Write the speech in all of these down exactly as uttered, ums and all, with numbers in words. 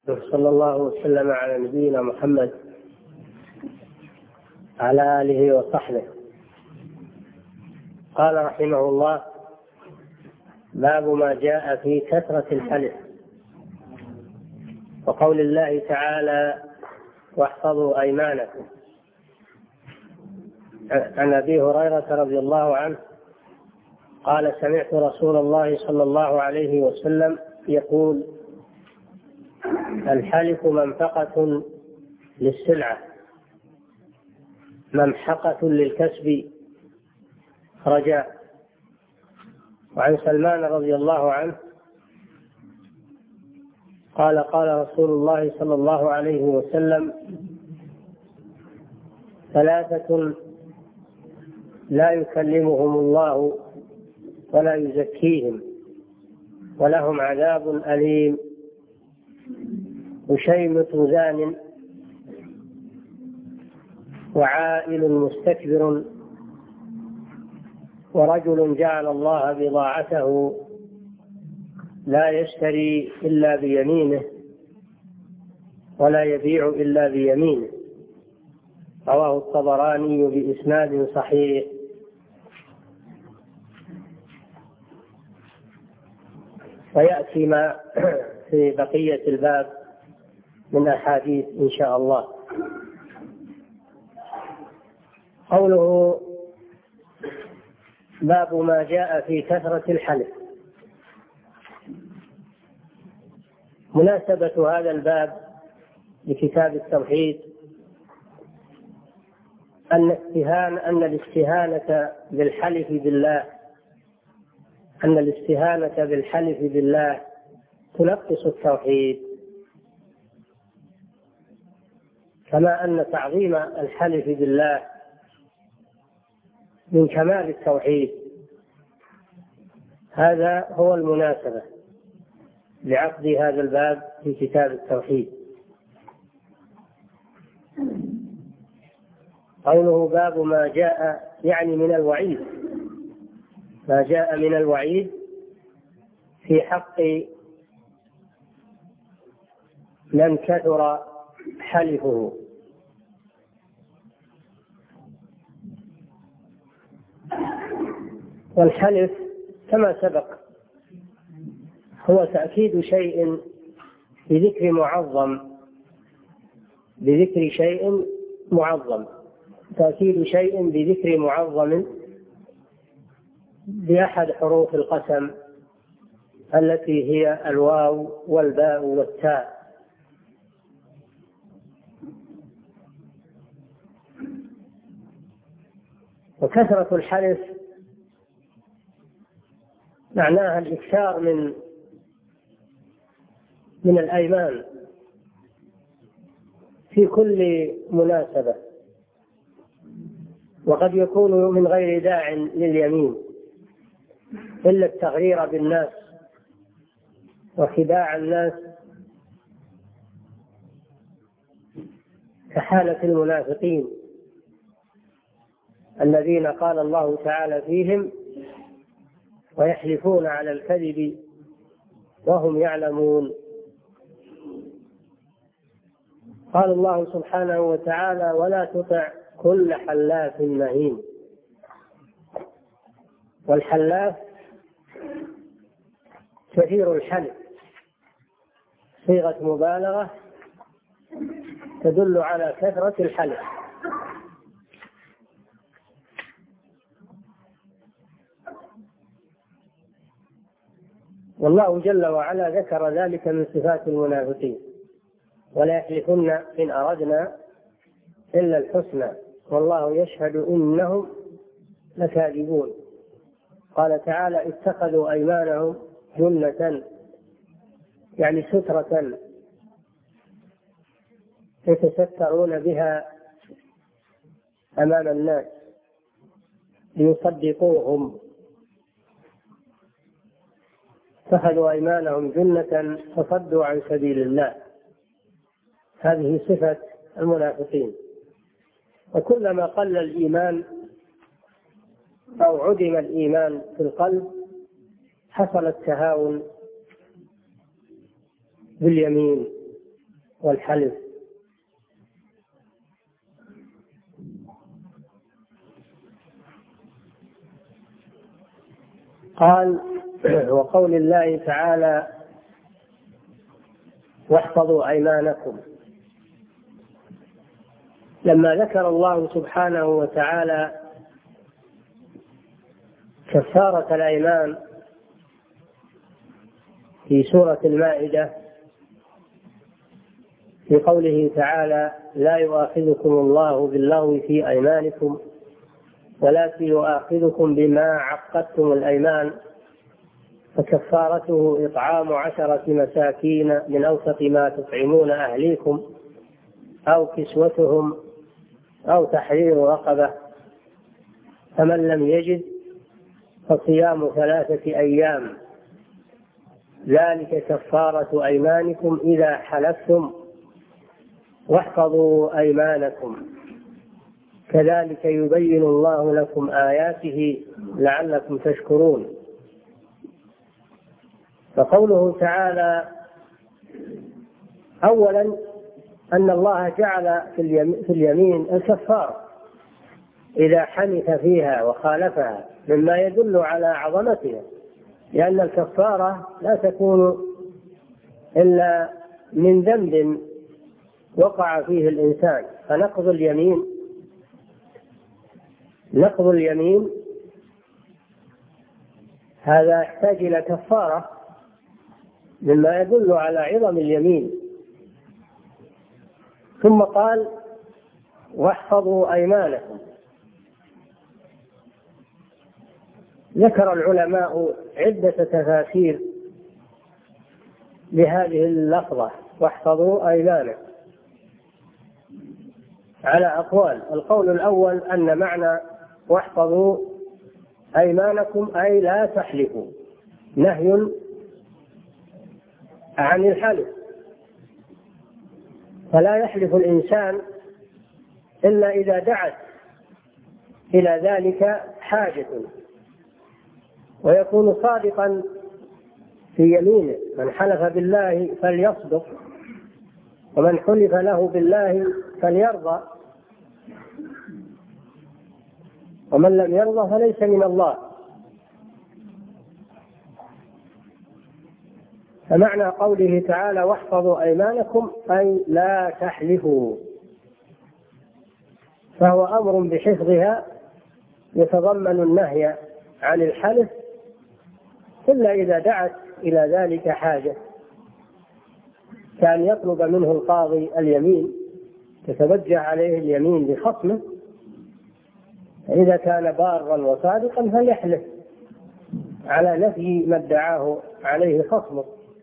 صلى الله وسلم على نبينا محمد على آله وصحبه. قال رحمه الله: باب ما جاء في كثرة الحلف، وقول الله تعالى: واحفظوا أيمانكم. عن أبي هريرة رضي الله عنه قال: سمعت رسول الله صلى الله عليه وسلم يقول: الحلف منفقة للسلعة ممحقة للكسب رجاء. وعن سلمان رضي الله عنه قال: قال رسول الله صلى الله عليه وسلم: ثلاثة لا يكلمهم الله ولا يزكيهم ولهم عذاب أليم: وشيمة زان، وعائل مستكبر، ورجل جعل الله بضاعته لا يشتري إلا بيمينه ولا يبيع إلا بيمينه. رواه الطبراني بإسناد صحيح. ويأتي ما في بقية الباب من أحاديث إن شاء الله. قوله: باب ما جاء في كثرة الحلف. مناسبة هذا الباب لكتاب التوحيد أن الاستهانة أن الاستهانة بالحلف بالله أن الاستهانة بالحلف بالله تنقص التوحيد، كما أن تعظيم الحلف بالله من كمال التوحيد. هذا هو المناسبة لعقد هذا الباب في كتاب التوحيد. قوله: باب ما جاء يعني من الوعيد، ما جاء من الوعيد في حق من كثر حلفه. والحلف كما سبق هو تأكيد شيء بذكر معظم بذكر شيء معظم تأكيد شيء بذكر معظم بأحد حروف القسم التي هي الواو والباء والتاء. وكثرة الحلف معناها الإكثار من من الأيمان في كل مناسبة، وقد يكون من غير داع لليمين إلا التغرير بالناس وخداع الناس، كحالة المنافقين الذين قال الله تعالى فيهم: ويحلفون على الكذب وهم يعلمون. قال الله سبحانه وتعالى: ولا تطع كل حلاف مهين. والحلاف كثير الحلف، صيغة مبالغة تدل على كثرة الحلف. والله جل وعلا ذكر ذلك من صفات المنافقين: ولا يحلفن إن أردنا إلا الحسنى والله يشهد إنهم لكاذبون. قال تعالى: اتخذوا أيمانهم جنة، يعني سترة يتسترون بها أمام الناس ليصدقوهم. اتخذوا أيمانهم جنة فصدوا عن سبيل الله. هذه صفة المنافقين. وكلما قل الإيمان أو عدم الإيمان في القلب حصل التهاون باليمين والحلف. قال: وقول الله تعالى: واحفظوا أيمانكم. لما ذكر الله سبحانه وتعالى كفارة الأيمان في سورة المائدة في قوله تعالى: لا يؤاخذكم الله باللغو في أيمانكم ولكن يؤاخذكم بما عقدتم الأيمان، فكفارته إطعام عشرة مساكين من أوسط ما تطعمون أهليكم أو كسوتهم أو تحرير رقبة، فمن لم يجد فصيام ثلاثة أيام، ذلك كفارة أيمانكم إذا حلفتم، واحفظوا أيمانكم، كذلك يبين الله لكم آياته لعلكم تشكرون. فقوله تعالى: أولا أن الله جعل في اليمين الكفارة إذا حنث فيها وخالفها، مما يدل على عظمتها، لأن الكفارة لا تكون إلا من ذنب وقع فيه الإنسان. فنقض اليمين نقض اليمين هذا يحتاج إلى كفارة، مما يدل على عظم اليمين. ثم قال: واحفظوا أيمانكم. ذكر العلماء عدة تفاسير لهذه اللفظة واحفظوا أيمانكم على أقوال. القول الأول أن معنى واحفظوا أيمانكم أي لا تحلفوا، نهي عن الحلف، فلا يحلف الإنسان إلا إذا دعت إلى ذلك حاجة، ويكون صادقا في يمينه. من حلف بالله فليصدق، ومن حلف له بالله فليرضى، ومن لم يرضى فليس من الله. فمعنى قوله تعالى: واحفظوا أيمانكم أي لا تحلفوا، فهو أمر بحفظها يتضمن النهي عن الحلف إلا إذا دعت إلى ذلك حاجة، كان يطلب منه القاضي اليمين، تتوجه عليه اليمين لخصمه، فإذا كان بارا وصادقا فليحلف على نفي ما ادعاه عليه خصمه،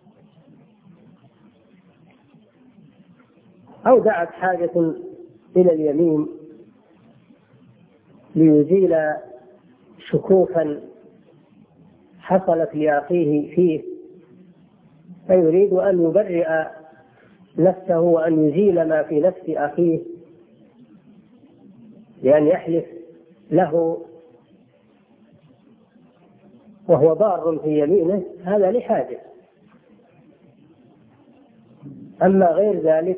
أو دعت حاجة إلى اليمين ليزيل شكوكا حصلت لأخيه فيه، فيريد أن يبرئ نفسه وأن يزيل ما في نفس أخيه لأن يحلف له وهو بار في يمينه، هذا لحاجة. أما غير ذلك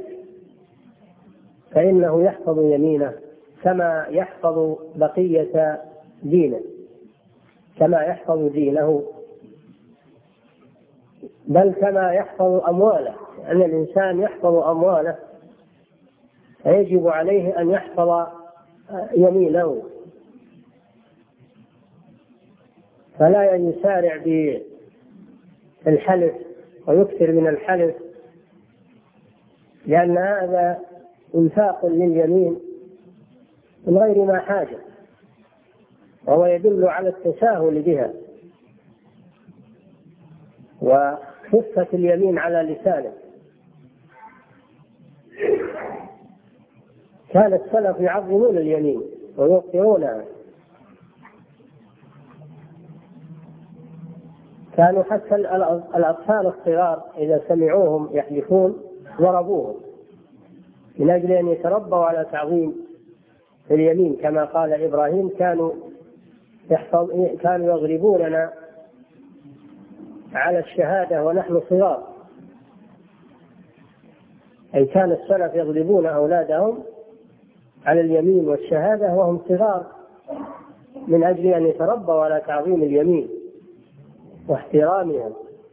فإنه يحفظ يمينه كما يحفظ بقية دينه، كما يحفظ دينه، بل كما يحفظ أمواله، أن الإنسان يحفظ أمواله فيجب عليه أن يحفظ يمينه، فلا يسارع بالحلف ويكثر من الحلف، لأن هذا انفاق لليمين من غير ما حاجة، وهو يدل على التساهل بها وخفة اليمين على لسانه. كان السلف يعظمون اليمين ويوقرونها، كانوا حتى الأطفال الصغار إذا سمعوهم يحلفون ضربوهم من أجل أن يتربوا على تعظيم اليمين، كما قال إبراهيم: كانوا يحفظ كانوا يضربوننا على الشهادة ونحن صغار، أي كان السلف يغلبون أولادهم على اليمين والشهادة وهم صغار من أجل أن يتربوا على تعظيم اليمين واحترامها.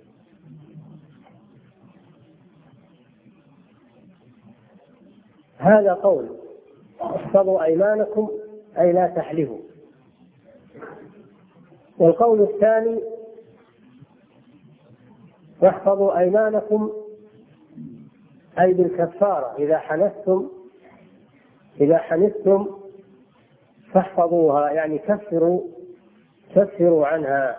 هذا قول احفظوا أيمانكم أي لا تحلفوا. والقول الثاني واحفظوا أيمانكم أي بالكفارة، إذا حنثتم إذا حنثتم فاحفظوها، يعني كفروا كفروا عنها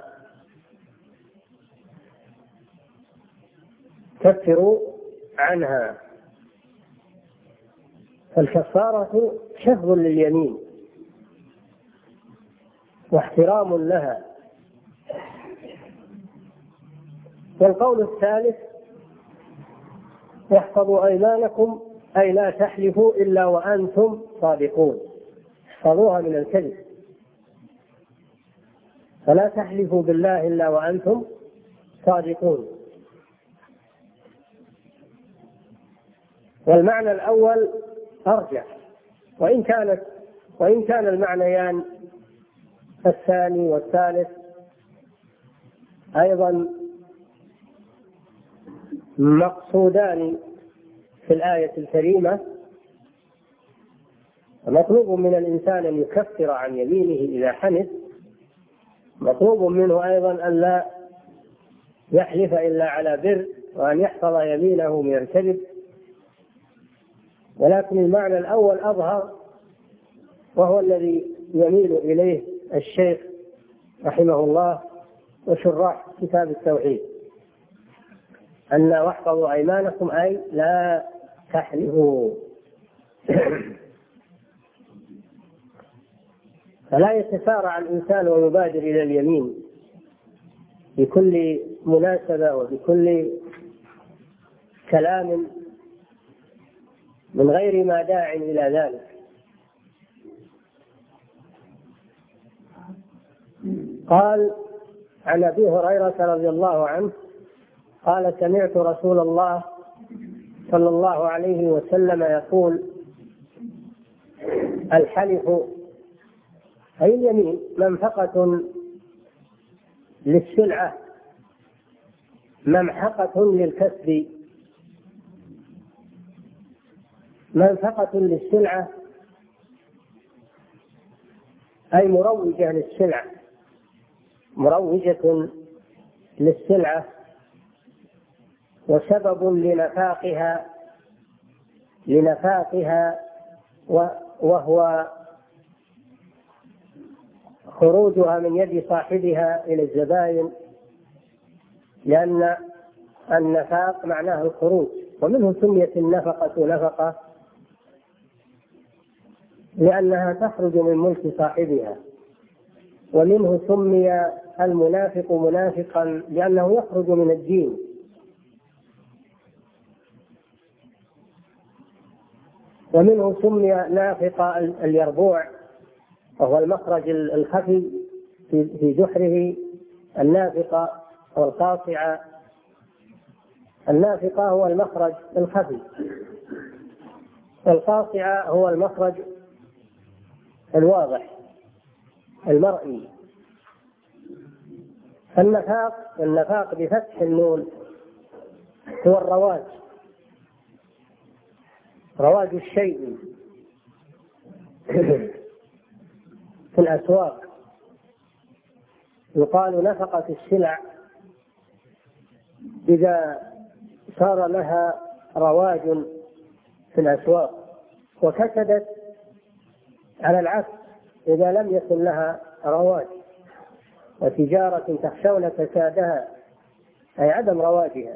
كفروا عنها. فالكفارة حفظ لليمين واحترام لها. والقول الثالث واحفظوا أيمانكم أي لا تحلفوا إلا وأنتم صادقون، احفظوها من الكذب، فلا تحلفوا بالله إلا وأنتم صادقون. والمعنى الأول أرجح، وإن كانت وإن كان المعنيان الثاني والثالث أيضا مقصودان في الآية الكريمة. مطلوب من الإنسان أن يكفر عن يمينه إذا حنث، مطلوب منه أيضا أن لا يحلف إلا على بر، وأن يحفظ يمينه من الكذب. ولكن المعنى الأول أظهر، وهو الذي يميل إليه الشيخ رحمه الله وشراح كتاب التوحيد، أن واحفظوا أيمانكم أي لا تحلفوا. فلا يتسارع الإنسان ويبادر إلى اليمين بكل مناسبة وبكل كلام من غير ما داع إلى ذلك. قال عن أبي هريرة رضي الله عنه قال سمعت رسول الله صلى الله عليه وسلم يقول الحلف أي اليمين منفقة للسلعة ممحقة للكسب. منفقة للسلعة أي مروجة للسلعة، مروجة للسلعة، وسبب لنفاقها لنفاقها وهو خروجها من يد صاحبها إلى الزبائن، لأن النفاق معناه الخروج، ومنه سميت النفقة نفقة لأنها تخرج من ملك صاحبها، ومنه سمي المنافق منافقا لأنه يخرج من الدين. ومنه سمي نافق اليربوع، وهو المخرج الخفي في جحره. النافقة والقاصعة، النافقة هو المخرج الخفي، والقاصعة هو المخرج الواضح المرئي. النفاق النفاق بفتح النون هو الرواج، رواج الشيء في الأسواق. يقال نفقة السلع إذا صار لها رواج في الأسواق، وكسدت على العكس إذا لم يكن لها رواج، وتجارة تخشون كسادها أي عدم رواجها.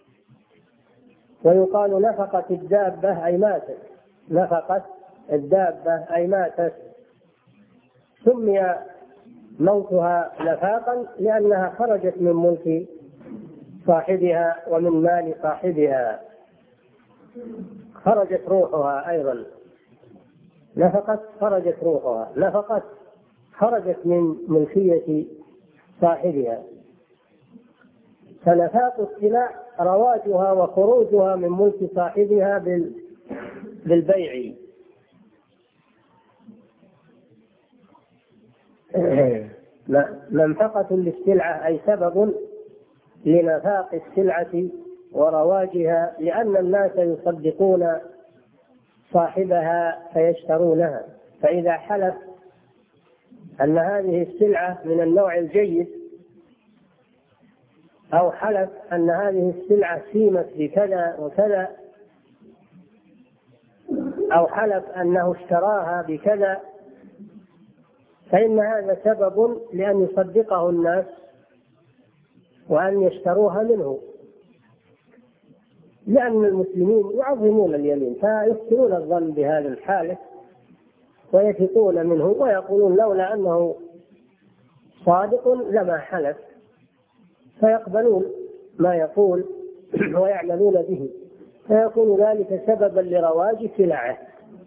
ويقال نفقة الدابة أي ماتت، نفقت الدابة أي ماتت. سمي موتها نفاقا لأنها خرجت من ملك صاحبها ومن مال صاحبها، خرجت روحها أيضا. نفقت خرجت روحها، نفقت خرجت من ملكية صاحبها. فنفاق السلع رواجها وخروجها من ملك صاحبها بالبيع. منفقة للسلعة أي سبب لنفاق السلعة ورواجها، لأن الناس يصدقون صاحبها فيشترونها. فإذا حلف أن هذه السلعة من النوع الجيد، أو حلف أن هذه السلعة سيمت بكذا وكذا، أو حلف أنه اشتراها بكذا، فإن هذا سبب لأن يصدقه الناس وأن يشتروها منه، لأن المسلمين يعظمون اليمين فيحسنون الظن بهذا الحالف ويثقون منه ويقولون لولا أنه صادق لما حلف، فيقبلون ما يقول ويعملون به، فيكون ذلك سببا لرواج سلعه.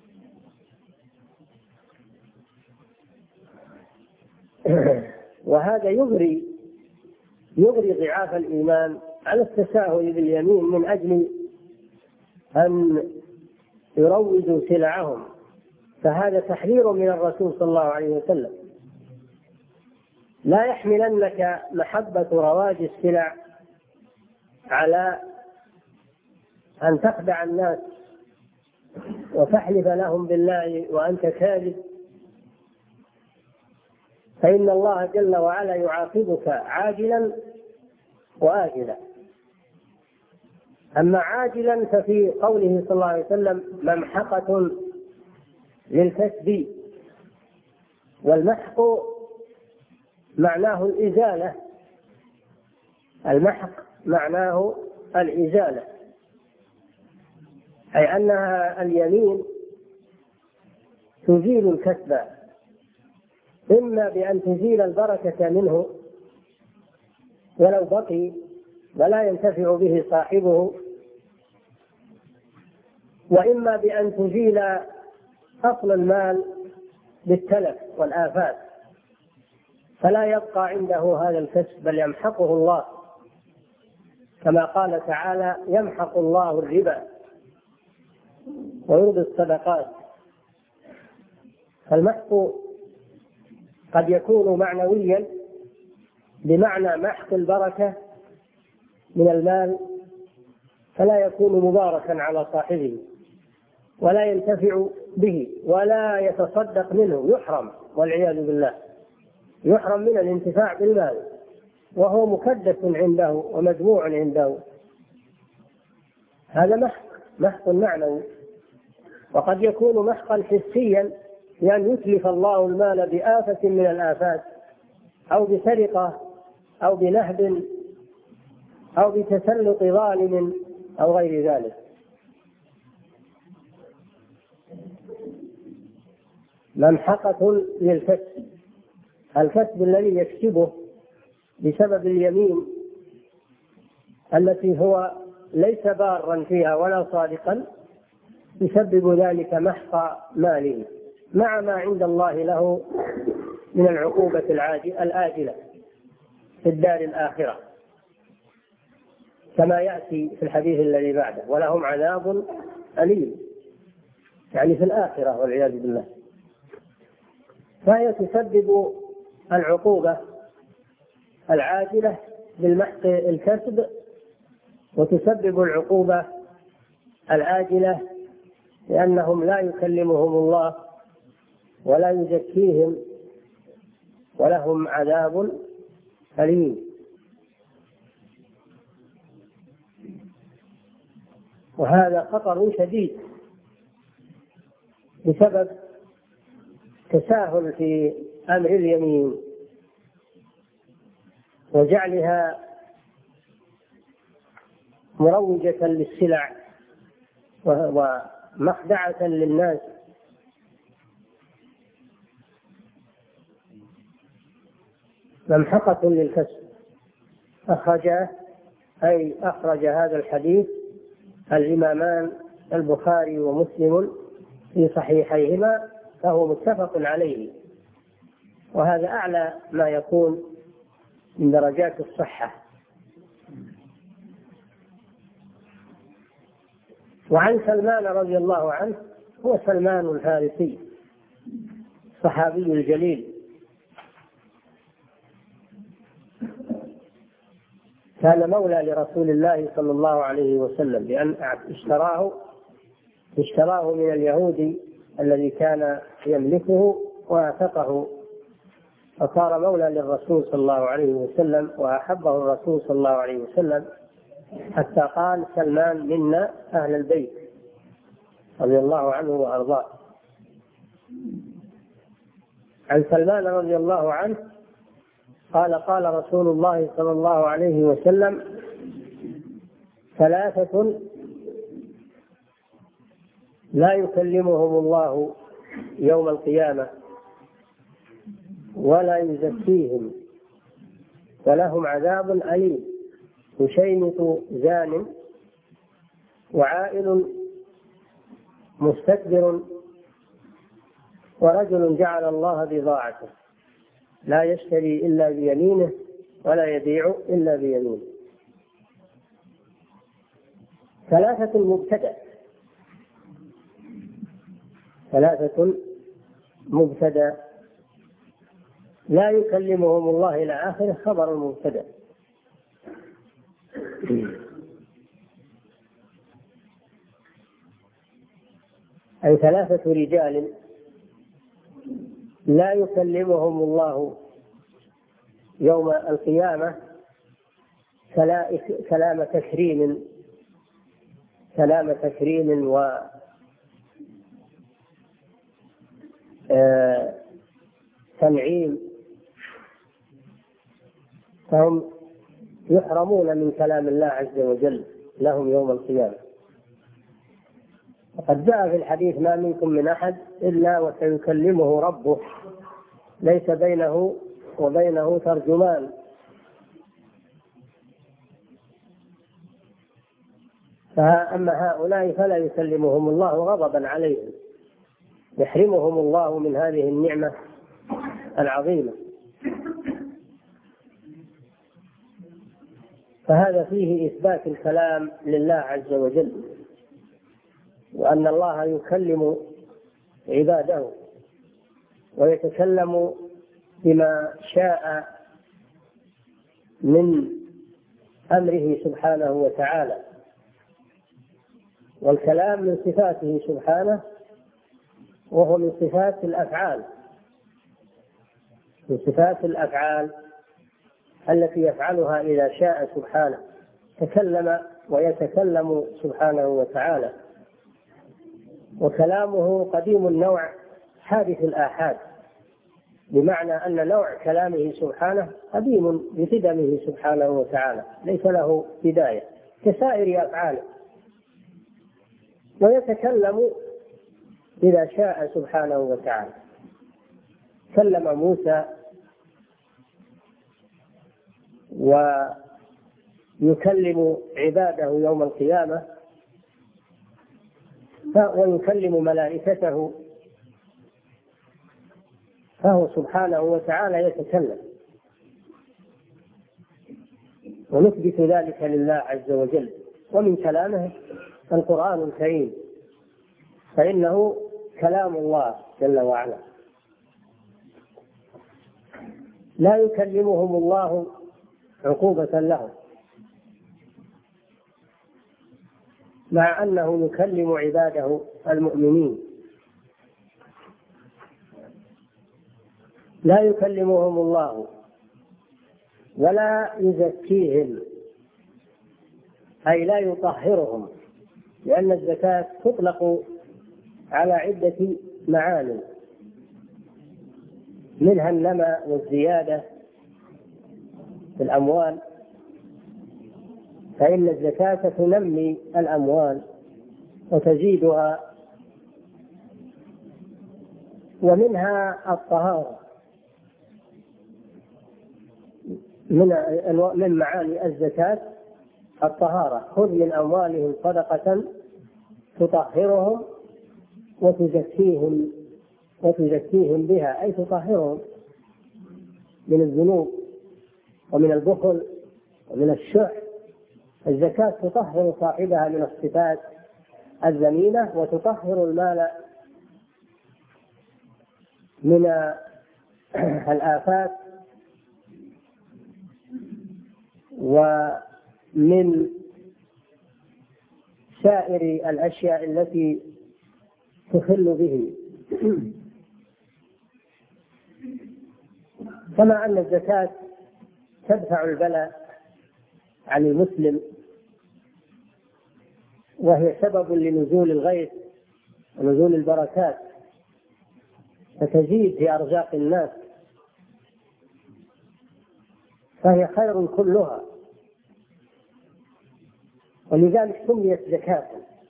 وهذا يغري يغري ضعاف الإيمان على التساهل باليمين من أجل أن يروجوا سلعهم، فهذا تحذير من الرسول صلى الله عليه وسلم. لا يحملنك محبة رواج السلع على أن تخدع الناس وتحلف لهم بالله وأنت كاذب، فإن الله جل وعلا يعاقبك عاجلا وآجلا. أما عاجلا ففي قوله صلى الله عليه وسلم ممحقة للكسب، والمحق معناه الإزالة، المحق معناه الإزالة، أي أنها اليمين تزيل الكسب، إما بأن تزيل البركة منه ولو بقي ولا ينتفع به صاحبه، وإما بأن تزيل أصل المال بالتلف والآفات فلا يبقى عنده هذا الكسب بل يمحقه الله، كما قال تعالى يمحق الله الربا ويربي الصدقات. فالمحق قد يكون معنويا بمعنى محق البركة من المال فلا يكون مباركا على صاحبه ولا ينتفع به ولا يتصدق منه، يحرم والعياذ بالله، يحرم من الانتفاع بالمال وهو مكدس عنده ومجموع عنده. هذا محق محق معنوي. وقد يكون محقا حسيا لأن يتلف الله المال بآفة من الآفات أو بسرقة أو بنهب أو بتسلط ظالم أو غير ذلك. ممحقة للكسب، الكسب الذي يكسبه بسبب اليمين التي هو ليس بارا فيها ولا صادقا، يسبب ذلك محق ماله مع ما عند الله له من العقوبة الآجلة في الدار الآخرة، كما يأتي في الحديث الذي بعده ولهم عذاب أليم، يعني في الآخرة والعياذ بالله. فهي تسبب العقوبة العاجلة بالمحق الكسب، وتسبب العقوبة الآجلة لأنهم لا يكلمهم الله ولا يزكيهم ولهم عذاب أليم. وهذا خطر شديد بسبب تساهل في أمر اليمين وجعلها مروجة للسلع ومخدعة للناس. ممحقة للكسب. أخرجه أي أخرج هذا الحديث الإمامان البخاري ومسلم في صحيحيهما، فهو متفق عليه، وهذا أعلى ما يكون من درجات الصحة. وعن سلمان رضي الله عنه، هو سلمان الفارسي الصحابي الجليل، كان مولى لرسول الله صلى الله عليه وسلم، لأن اشتراه اشتراه من اليهودي الذي كان يملكه واعتقه، فصار مولى للرسول صلى الله عليه وسلم، وأحبه الرسول صلى الله عليه وسلم حتى قال: سلمان منا أهل البيت رضي الله عنه وأرضاه. عن سلمان رضي الله عنه قال: قال رسول الله صلى الله عليه وسلم: ثلاثة لا يكلمهم الله يوم القيامة ولا يزكيهم ولهم عذاب أليم: يشيمط زان، وعائل مستكبر، ورجل جعل الله بضاعته لا يشتري إلا بيمينه ولا يبيع إلا بيمينه. ثلاثة مبتدأ ثلاثة مبتدأ لا يكلمهم الله إلى آخره، خبر المبتدأ. أي ثلاثة رجال لا يكلمهم الله يوم القيامة كلام تكريم كلام تكريم و تنعيم، فهم يحرمون من كلام الله عز وجل لهم يوم القيامة. وقد جاء في الحديث: ما منكم من أحد إلا وسيكلمه ربه ليس بينه وبينه ترجمان. فأما هؤلاء فلا يكلمهم الله غضبا عليهم، يحرمهم الله من هذه النعمة العظيمة. فهذا فيه إثبات الكلام لله عز وجل، وأن الله يكلم عباده ويتكلم بما شاء من أمره سبحانه وتعالى. والكلام من صفاته سبحانه، وهو من صفات الأفعال من صفات الأفعال التي يفعلها إذا شاء سبحانه. تكلم ويتكلم سبحانه وتعالى، وكلامه قديم النوع حادث الآحاد، بمعنى أن نوع كلامه سبحانه قديم بقدمه سبحانه وتعالى، ليس له بداية كسائر أفعاله. ويتكلم إذا شاء سبحانه وتعالى. كلم موسى ويكلم عباده يوم القيامة، ويكلم ملائكته، فهو سبحانه وتعالى يتكلم. ونثبت ذلك لله عز وجل. ومن كلامه القرآن الكريم، فإنه كلام الله جل وعلا. لا يكلمهم الله عقوبة لهم، مع أنه يكلم عباده المؤمنين. لا يكلمهم الله ولا يزكيهم، أي لا يطهرهم، لأن الزكاة تطلق على عدة معاني، منها النماء والزيادة في الأموال، فإن الزكاة تنمي الأموال وتزيدها. ومنها الطهارة، من من معاني الزكاة الطهارة: خذ من أموالهم صدقة تطهرهم وتزكيهم وتزكيهم بها، أي تطهرهم من الذنوب ومن البخل ومن الشح. الزكاة تطهر صاحبها من الصفات الذميمة وتطهر المال من الآفات ومن سائر الأشياء التي تخل به. كما أن الزكاة تدفع البلاء عن المسلم، وهي سبب لنزول الغيث ونزول البركات، فتزيد في أرزاق الناس، فهي خير كلها، ولذلك سميت زكاة.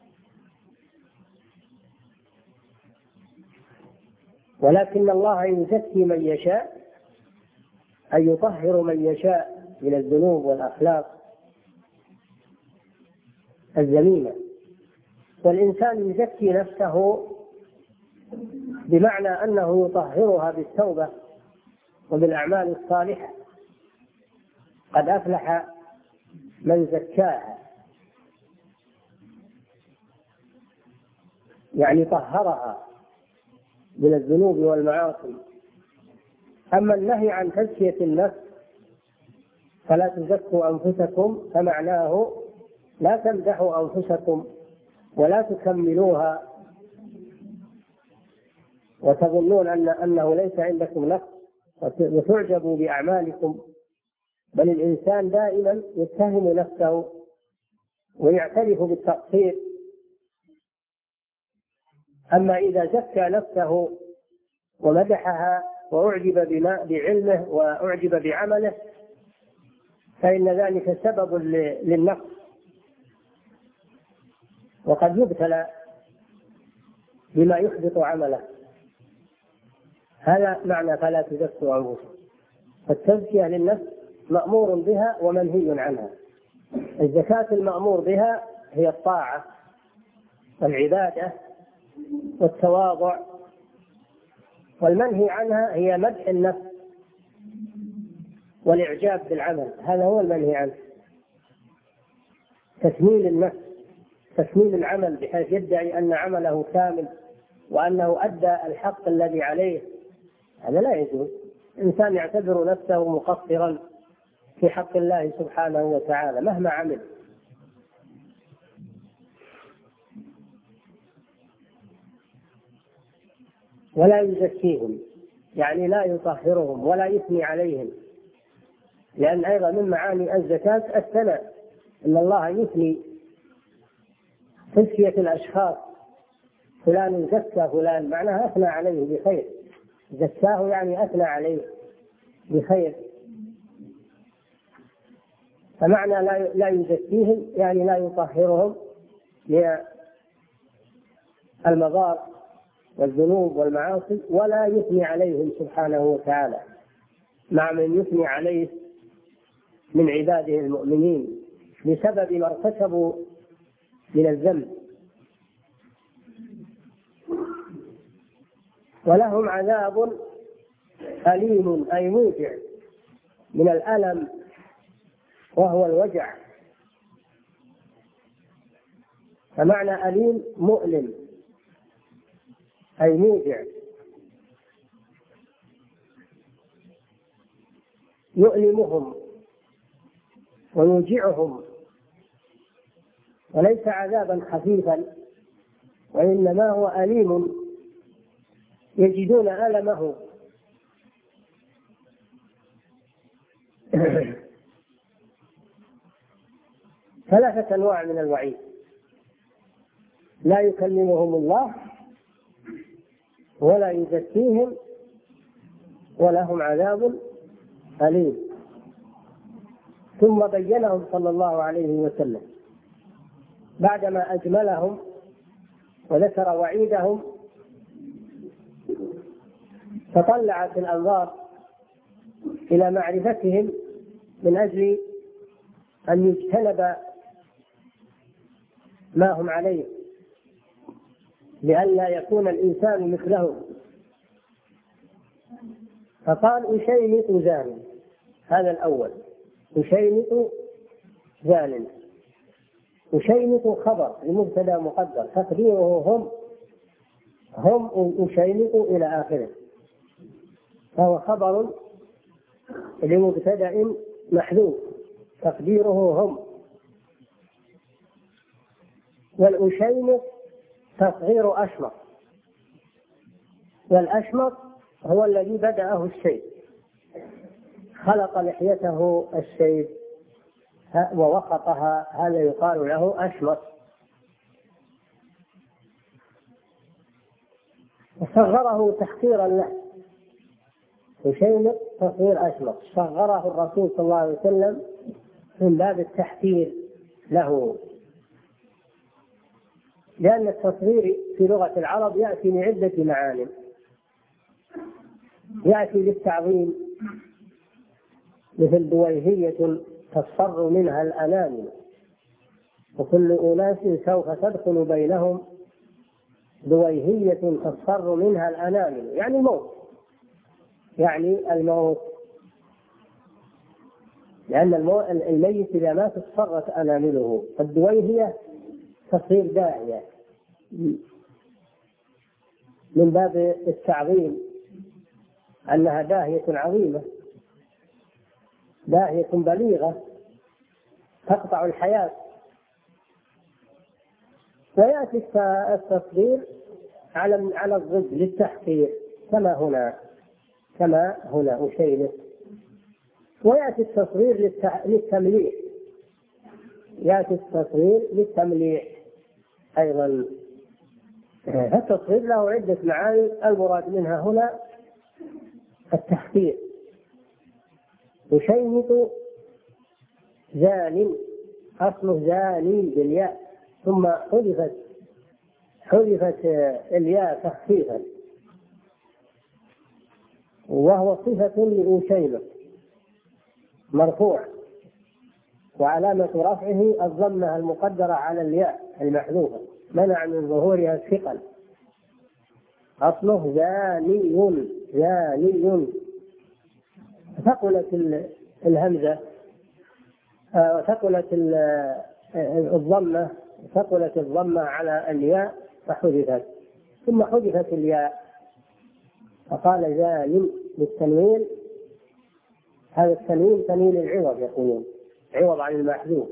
ولكن الله يزكي من يشاء، أي يطهر من يشاء من الذنوب والأخلاق الذميمة. والإنسان يزكي نفسه بمعنى أنه يطهرها بالتوبة وبالأعمال الصالحة. قد أفلح من زكاها، يعني طهرها من الذنوب والمعاصي. أما النهي عن تزكية النفس فلا تزكوا أنفسكم، فمعناه لا تمدحوا أنفسكم ولا تكملوها وتظنون أن أنه ليس عندكم نقص وتعجبوا بأعمالكم، بل الإنسان دائما يتهم نفسه ويعترف بالتقصير. أما إذا زكى نفسه ومدحها وأعجب بما بعلمه وأعجب بعمله فإن ذلك سبب للنقص، وقد يبتلى بما يحبط عمله. هذا معنى فلا تزكوا أنفسكم. فالتزكية للنفس مأمور بها ومنهي عنها. الزكاة المأمور بها هي الطاعة والعبادة والتواضع، والمنهي عنها هي مدح النفس والإعجاب بالعمل. هذا هو المنهي عنه، تكميل النفس، تكميل العمل بحيث يدعي أن عمله كامل وأنه أدى الحق الذي عليه. هذا لا يجوز. إنسان يعتبر نفسه مقصرا في حق الله سبحانه وتعالى مهما عمل. ولا يزكيهم يعني لا يطهرهم ولا يثني عليهم، لأن أيضا من معاني الزكاة الثناء، إن الله يثني تزكية الأشخاص، فلان زكى فلان معناها أثنى عليه بخير، زكاه يعني أثنى عليه بخير. فمعنى لا يزكيهم يعني لا يطهرهم من المضار والذنوب والمعاصي، ولا يثني عليهم سبحانه وتعالى مع من يثني عليه من عباده المؤمنين بسبب ما ارتكبوا من الذنب. ولهم عذاب أليم أي موجع من الألم وهو الوجع، فمعنى أليم مؤلم أي موجع، يؤلمهم ويوجعهم، وليس عذابا خفيفا وإنما هو أليم يجدون ألمه. ثلاثة أنواع من الوعيد: لا يكلمهم الله ولا يزكيهم ولهم عذاب أليم. ثم بينهم صلى الله عليه وسلم بعدما أجملهم وذكر وعيدهم، فطلعت الأنظار إلى معرفتهم من أجل أن يجتنب ما هم عليه لئلا يكون الإنسان مثلهم. فقال أشيمط زان، هذا الأول، أشيمط زان، أشيمط خبر لمبتدأ مقدر تقديره هم، هم أشيمط إلى آخره، فهو خبر لمبتدأ محذوف تقديره هم. والأشيمط تصغير أشمط، والأشمط هو الذي بدأه الشيب، خلق لحيته الشيب ووخطها، هذا يقال له أشمط. وصغره تحقيرا له، يشيمط تصغير أشمط، صغره الرسول صلى الله عليه وسلم من باب التحقير له، لأن التصغير في لغة العرب يأتي لعدة معاني. يأتي للتعظيم، مثل دويهية تصفر منها الأنامل، وكل أناس سوف تدخل بينهم دويهية تصفر منها الأنامل، يعني الموت، يعني الموت، لأن الميت إذا مات اصفرت أنامله، الدويهية تصير داعية من باب التعظيم، أنها داهية عظيمة، داهية بليغة تقطع الحياة. ويأتي التصغير على على الضد للتحقير، كما هنا كما هنا أشيمط. ويأتي التصغير للتمليح، يأتي التصغير للتمليح أيضا. التصغير له عدة معاني، المراد منها هنا التحقير. يشيمط زان، أصله زاني بالياء، ثم حذفت حذفت الياء تخفيفا، وهو صفة لأشيمط مرفوع، وعلامة رفعه الضمة المقدرة على الياء المحذوفة منع من ظهورها الثقل. أصله زاني زاني، ثقلت الهمزة، ثقلت الضمة ثقلت الضمة على الياء فحذفت، ثم حذفت الياء فقال زان بالتنوين. هذا التنوين تنوين العوض، يقولون عوض عن المحذوف.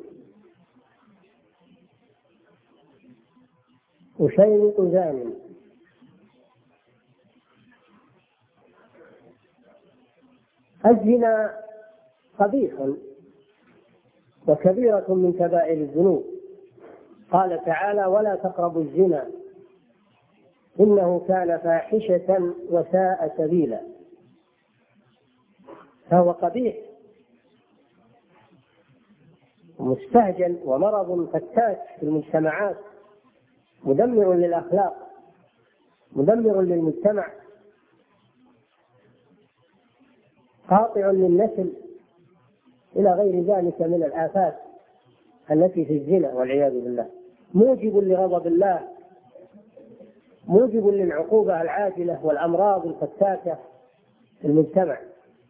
أشيمط زان. الزنا قبيح وكبيرة من كبائر الذنوب، قال تعالى: ولا تقربوا الزنا إنه كان فاحشة وساء سبيلا. فهو قبيح مستهجن ومرض فتاك في المجتمعات، مدمر للأخلاق، مدمر للمجتمع، قاطع للنسل، إلى غير ذلك من الآفات التي في الزنا والعياذ بالله، موجب لغضب الله، موجب للعقوبة العاجلة والأمراض الفتاكة في المجتمع.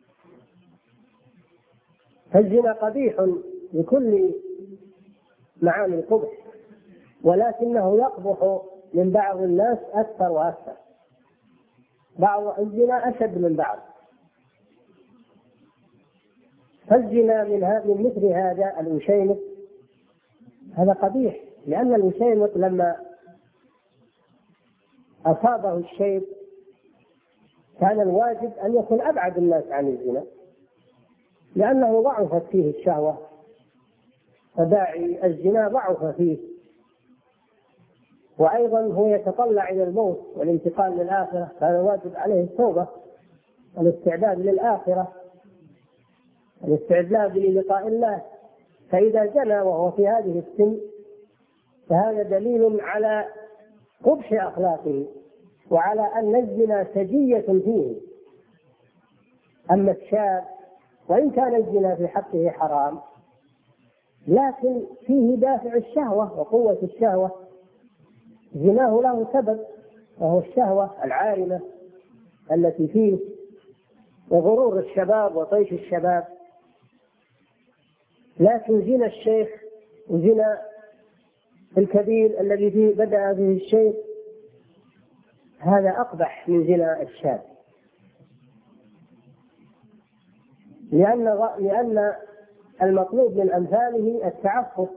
فالزنا قبيح بكل معاني القبح، ولكنه يقبح من بعض الناس أكثر وأكثر، بعض الزنا أشد من بعض. فالزنا من هذا مثل هذا الأشيمط هذا قبيح، لأن الأشيمط لما أصابه الشيب كان الواجب أن يكون أبعد الناس عن الزنا، لأنه ضعفت فيه الشهوة، فداعي الزنا ضعف فيه، وأيضا هو يتطلع إلى الموت والانتقال للآخرة، فهذا واجب عليه التوبة والاستعداد للآخرة، الاستعداد للقاء الله. فإذا زنى وهو في هذه السن فهذا دليل على قبح أخلاقه، وعلى أن الزنا سجية فيه. أما الشاب وإن كان الزنا في حقه حرام، لكن فيه دافع الشهوة وقوة الشهوة، زناه له سبب وهو الشهوة العارمة التي فيه، وغرور الشباب وطيش الشباب. لكن زنا الشيخ وزنا الكبير الذي فيه بدأ به الشيء هذا أقبح من زنا الشاب، لأن لأن المطلوب من أمثاله التعفف،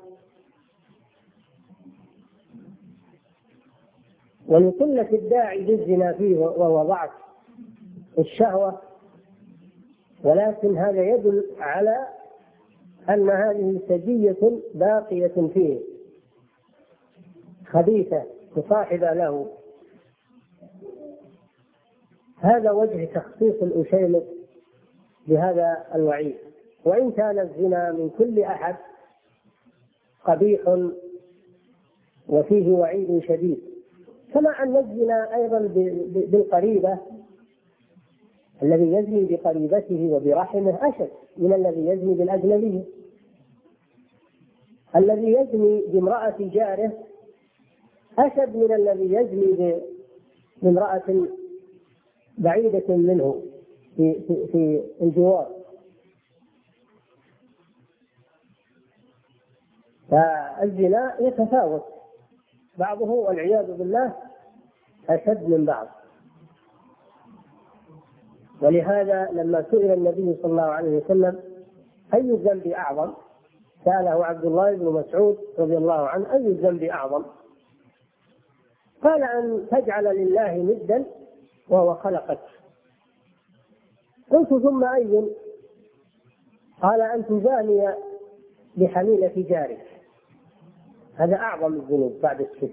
ولقلة الداعي للزنا فيه وهو ضعف الشهوة، ولكن هذا يدل على أن هذه سجية باقية فيه خبيثة مصاحبة له. هذا وجه تخصيص الأشيمر بهذا الوعيد، وإن كان الزنا من كل أحد قبيح وفيه وعيد شديد، كما أن الزنا أيضا بالقريبة، الذي يزني بقريبته وبرحمه أشد من الذي يزني بالأجنبية. الذي يزني بامرأة جاره أشد من الذي يزني بامرأة بعيدة منه في, في, في الجوار. فالزنا يتفاوت، بعضه والعياذ بالله أشد من بعض. ولهذا لما سئل النبي صلى الله عليه وسلم أي الذنب أعظم، سأله عبد الله بن مسعود رضي الله عنه أي الذنب أعظم، قال أن تجعل لله ندا وهو خلقك. قلت ثم أي؟ قال أن تزاني بحليلة جارك، هذا أعظم الذنوب بعد الشرك،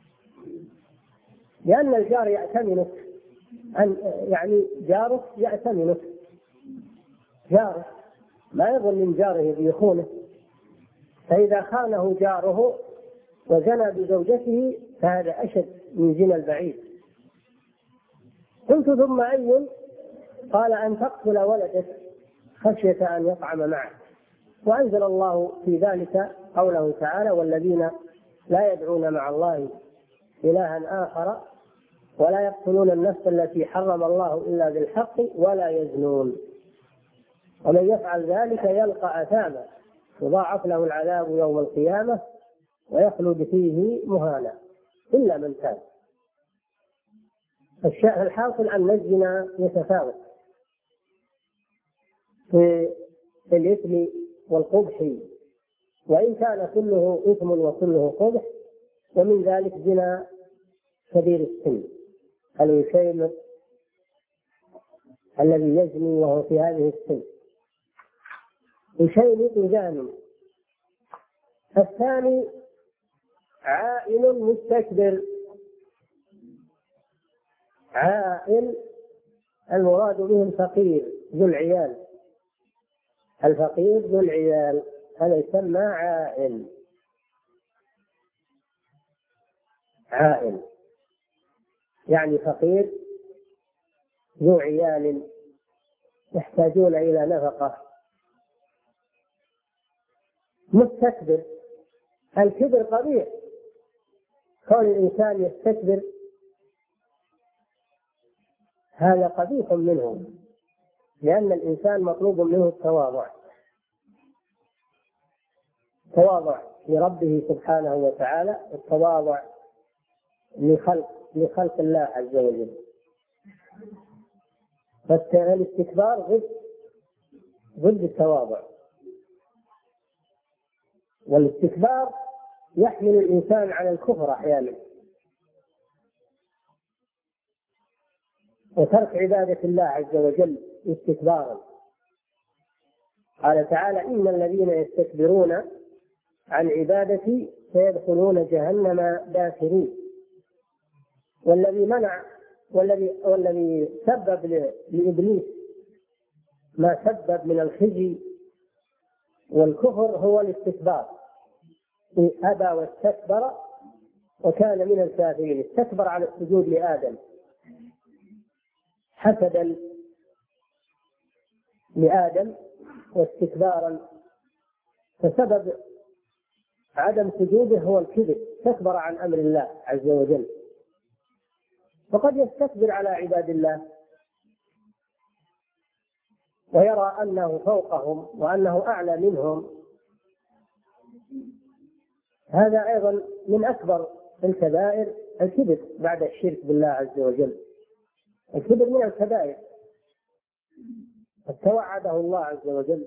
لأن الجار يأتمنك، أن يعني جارك يأتمنك، جاره ما يظن من جاره بيخونه، فإذا خانه جاره وزنى بزوجته فهذا أشد من زنا البعيد. قلت ثم أي؟ قال أن تقتل ولدك خشية أن يطعم معك. وأنزل الله في ذلك قوله تعالى والذين لا يدعون مع الله إلها آخر ولا يقتلون النفس التي حرم الله إلا بالحق ولا يزنون ومن يفعل ذلك يلقى أثاما يضاعف له العذاب يوم القيامة ويخلد فيه مهانا إلا من تاب. الحاصل أن الزنا يتفاوت في الإثم والقبح، وإن كان كله إثم وكله قبح، ومن ذلك زنا كبير السن الوشيم الذي يزني وهو في هذه السن، وشيم زاني. الثاني عائل مستكبر. عائل المراد به الفقير ذو العيال، الفقير ذو العيال هذا يسمى عائل. عائل يعني فقير ذو عيال يحتاجون إلى نفقة. مستكبر، الكبر قبيح، كون الإنسان يستكبر هذا قبيح منه، لأن الإنسان مطلوب منه التواضع، تواضع لربه سبحانه وتعالى، التواضع لخلق لخلق الله عز وجل. فالاستكبار ضد ضد التواضع، والاستكبار يحمل الإنسان على الكفر أحيانا وترك عبادة الله عز وجل استكبارا. قال تعالى إن الذين يستكبرون عن عبادتي سيدخلون جهنم داخرين. والذي منع والذي والذي سبب لإبليس ما سبب من الخزي والكفر هو الاستكبار. أبى واستكبر وكان من الكافرين، استكبر على السجود لآدم حسدا لآدم واستكبارا، فسبب عدم سجوده هو الكبر، استكبر عن أمر الله عز وجل. وقد يستكبر على عباد الله ويرى أنه فوقهم وأنه أعلى منهم، هذا أيضا من أكبر الكبائر الكبر بعد الشرك بالله عز وجل. الكبر من الكبائر توعده الله عز وجل،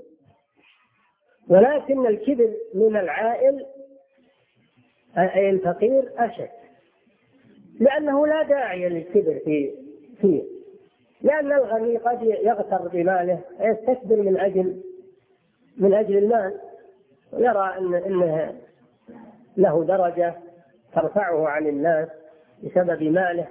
ولكن الكبر من العائل أي الفقير أشد، لأنه لا داعي للكبر فيه, فيه لأن الغني قد يغتر بماله يستكبر من أجل من أجل المال، ويرى إن إنه له درجة ترفعه عن الناس بسبب ماله،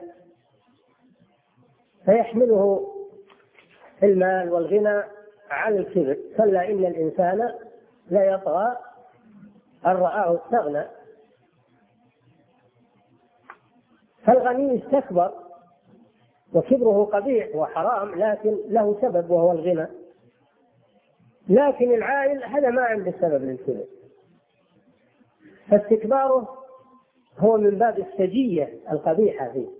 فيحمله المال والغنى على الكبر. كلا إن الإنسان لا يطغى أن رآه استغنى. فالغني استكبر وكبره قبيح وحرام، لكن له سبب وهو الغنى. لكن العائل هذا ما عنده سبب للكبر، فاستكباره هو من باب السجية القبيحة فيه،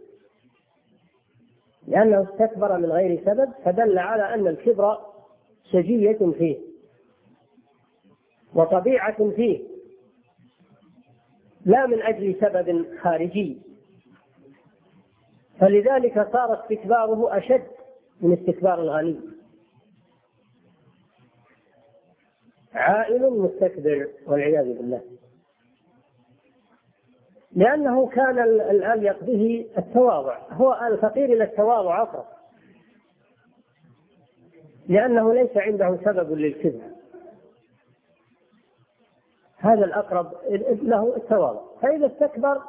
لأنه استكبر من غير سبب، فدل على أن الكبر سجية فيه وطبيعة فيه، لا من أجل سبب خارجي. فلذلك صار استكباره أشد من استكبار الغني. عائل مستكبر والعياذ بالله، لأنه كان الأليق به التواضع، هو الفقير إلى التواضع أقرب، لأنه ليس عنده سبب للكبر، هذا الأقرب له التواضع. فإذا استكبر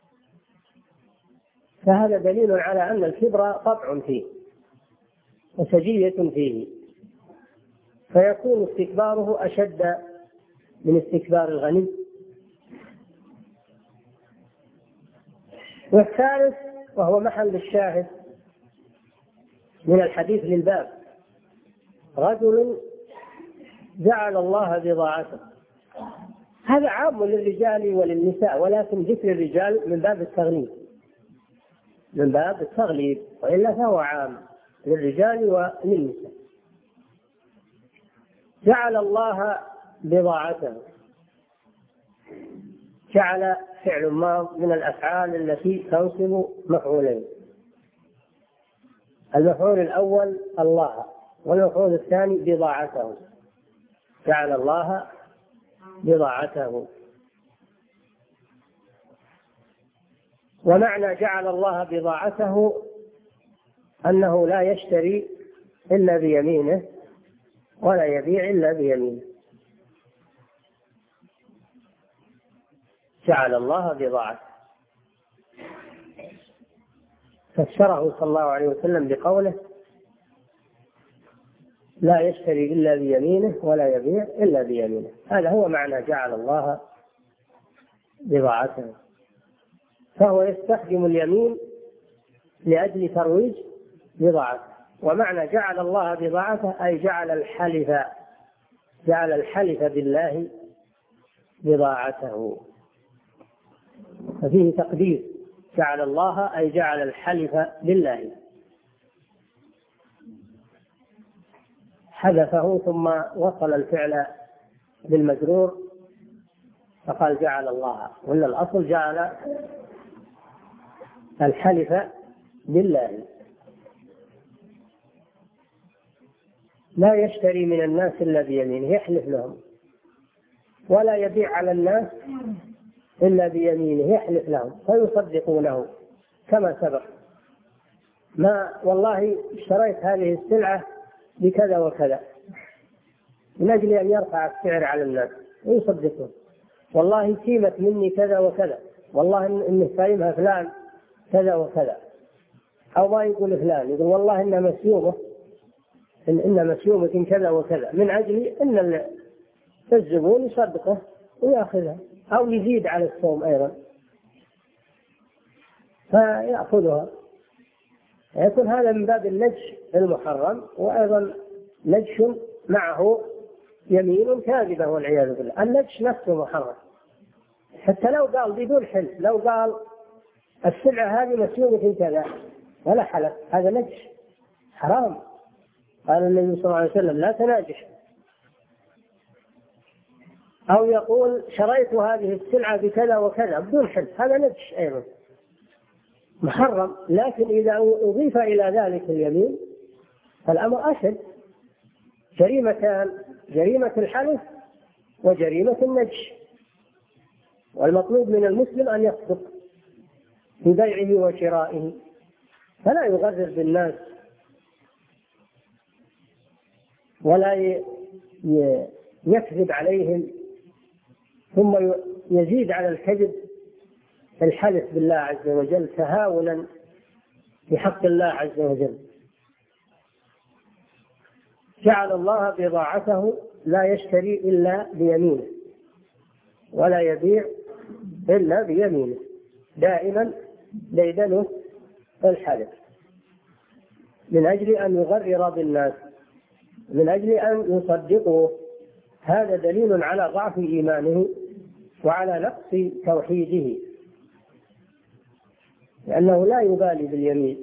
فهذا دليل على أن الكبر طبع فيه وسجية فيه، فيكون استكباره أشد من استكبار الغني. والثالث وهو محل الشاهد من الحديث للباب: رجل جعل الله بضاعته. هذا عام للرجال وللنساء، ولكن ذكر الرجال من باب التغليب من باب التغليب وإلا فهو عام للرجال وللنساء. جعل الله بضاعته، جعل فعل ماض من الأفعال التي تنصب مفعولين، المفعول الأول الله، والمفعول الثاني بضاعته. جعل الله بضاعته. ومعنى جعل الله بضاعته أنه لا يشتري إلا بيمينه ولا يبيع إلا بيمينه. جعل الله بضاعته، فسره صلى الله عليه وسلم بقوله: لا يشتري إلا بيمينه ولا يبيع إلا بيمينه. هذا هو معنى جعل الله بضاعته، فهو يستخدم اليمين لأجل ترويج بضاعته. ومعنى جعل الله بضاعته أي جعل الحلف جعل الحلف بالله بضاعته، ففيه تقدير: جعل الله أي جعل الحلف بالله، حذفه ثم وصل الفعل بالمجرور فقال جعل الله، ولا الأصل جعل الحلف بالله. لا يشتري من الناس إلا بيمينه، يحلف لهم، ولا يبيع على الناس إلا بيمينه، يحلف لهم فيصدقونه كما سبق: ما والله اشتريت هذه السلعة بكذا وكذا، من أجل أن يرفع السعر على الناس ويصدقون. والله سيمت مني كذا وكذا، والله إنه سايمها فلان كذا وكذا. أو ما يقول فلان، يقول والله إنها مسيومة إن إن مسيومة كذا وكذا، من أجل أن الزبون يصدقه ويأخذها، أو يزيد على الصوم أيضا فيأخذها. يكون هذا من باب النجش المحرم، وأيضا نجش معه يمين كاذبة والعياذ بالله. النجش نفسه محرم، حتى لو قال بدون حلف، لو قال السلعة هذه مسيومة كذا ولا حلف، هذا نجش حرام. قال النبي صلى الله عليه وسلم: لا تناجش. أو يقول شريت هذه السلعة بكذا وكذا بدون حلف، هذا نجش أيضا محرم. لكن إذا أضيف إلى ذلك اليمين فالأمر أشد، جريمتان: جريمة الحلف وجريمة النجش. والمطلوب من المسلم أن يصدق في بيعه وشرائه، فلا يغرر بالناس ولا يكذب عليهم ثم يزيد على الكذب الحلف بالله عز وجل تهاونا بحق الله عز وجل. جعل الله بضاعته لا يشتري إلا بيمينه ولا يبيع إلا بيمينه، دائما ديدنه الحلف من أجل أن يغرر بالناس، من أجل أن يصدقوا. هذا دليل على ضعف إيمانه وعلى نقص توحيده، لأنه لا يبالي باليمين.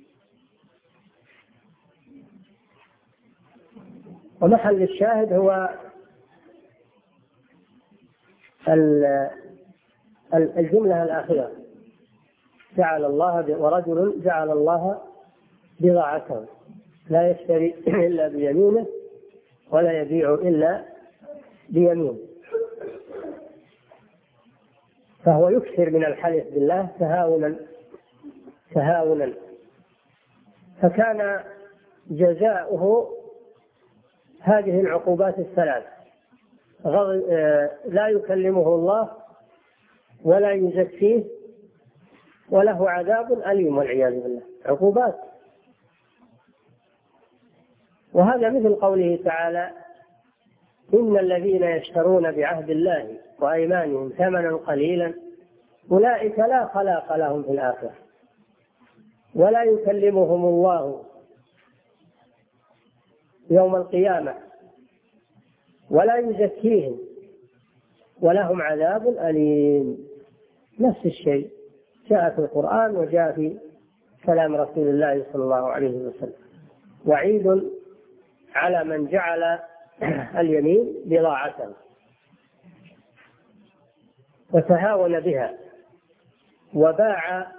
ومحل الشاهد هو الجملة الأخيرة: جعل الله ورجل جعل الله بضاعته لا يشتري إلا بيمينه ولا يبيع إلا بيمينه. فهو يكثر من الحلف بالله تهاونا تهاونا فكان جزاؤه هذه العقوبات الثلاث: لا يكلمه الله ولا يزكيه وله عذاب أليم والعياذ بالله. عقوبات. وهذا مثل قوله تعالى: إن الذين يشترون بعهد الله وأيمانهم ثمنا قليلا أولئك لا خلاق لهم في الآخرة ولا يكلمهم الله يوم القيامة ولا يزكيهم ولهم عذاب أليم. نفس الشيء جاء في القرآن وجاء في كلام رسول الله صلى الله عليه وسلم. وعيد على من جعل اليمين بضاعة وتهاون بها وباع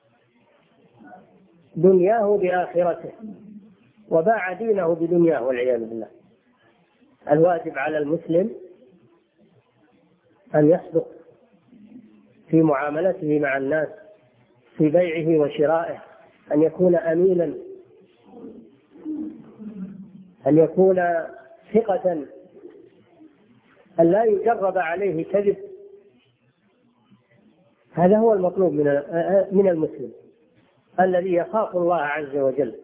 دنياه بآخرته وباع دينه بدنياه والعياذ بالله. الواجب على المسلم أن يصدق في معاملته مع الناس، في بيعه وشرائه، أن يكون أمينا، أن يكون ثقة، أن لا يجرب عليه كذب. هذا هو المطلوب من المسلم الذي يخاف الله عز وجل.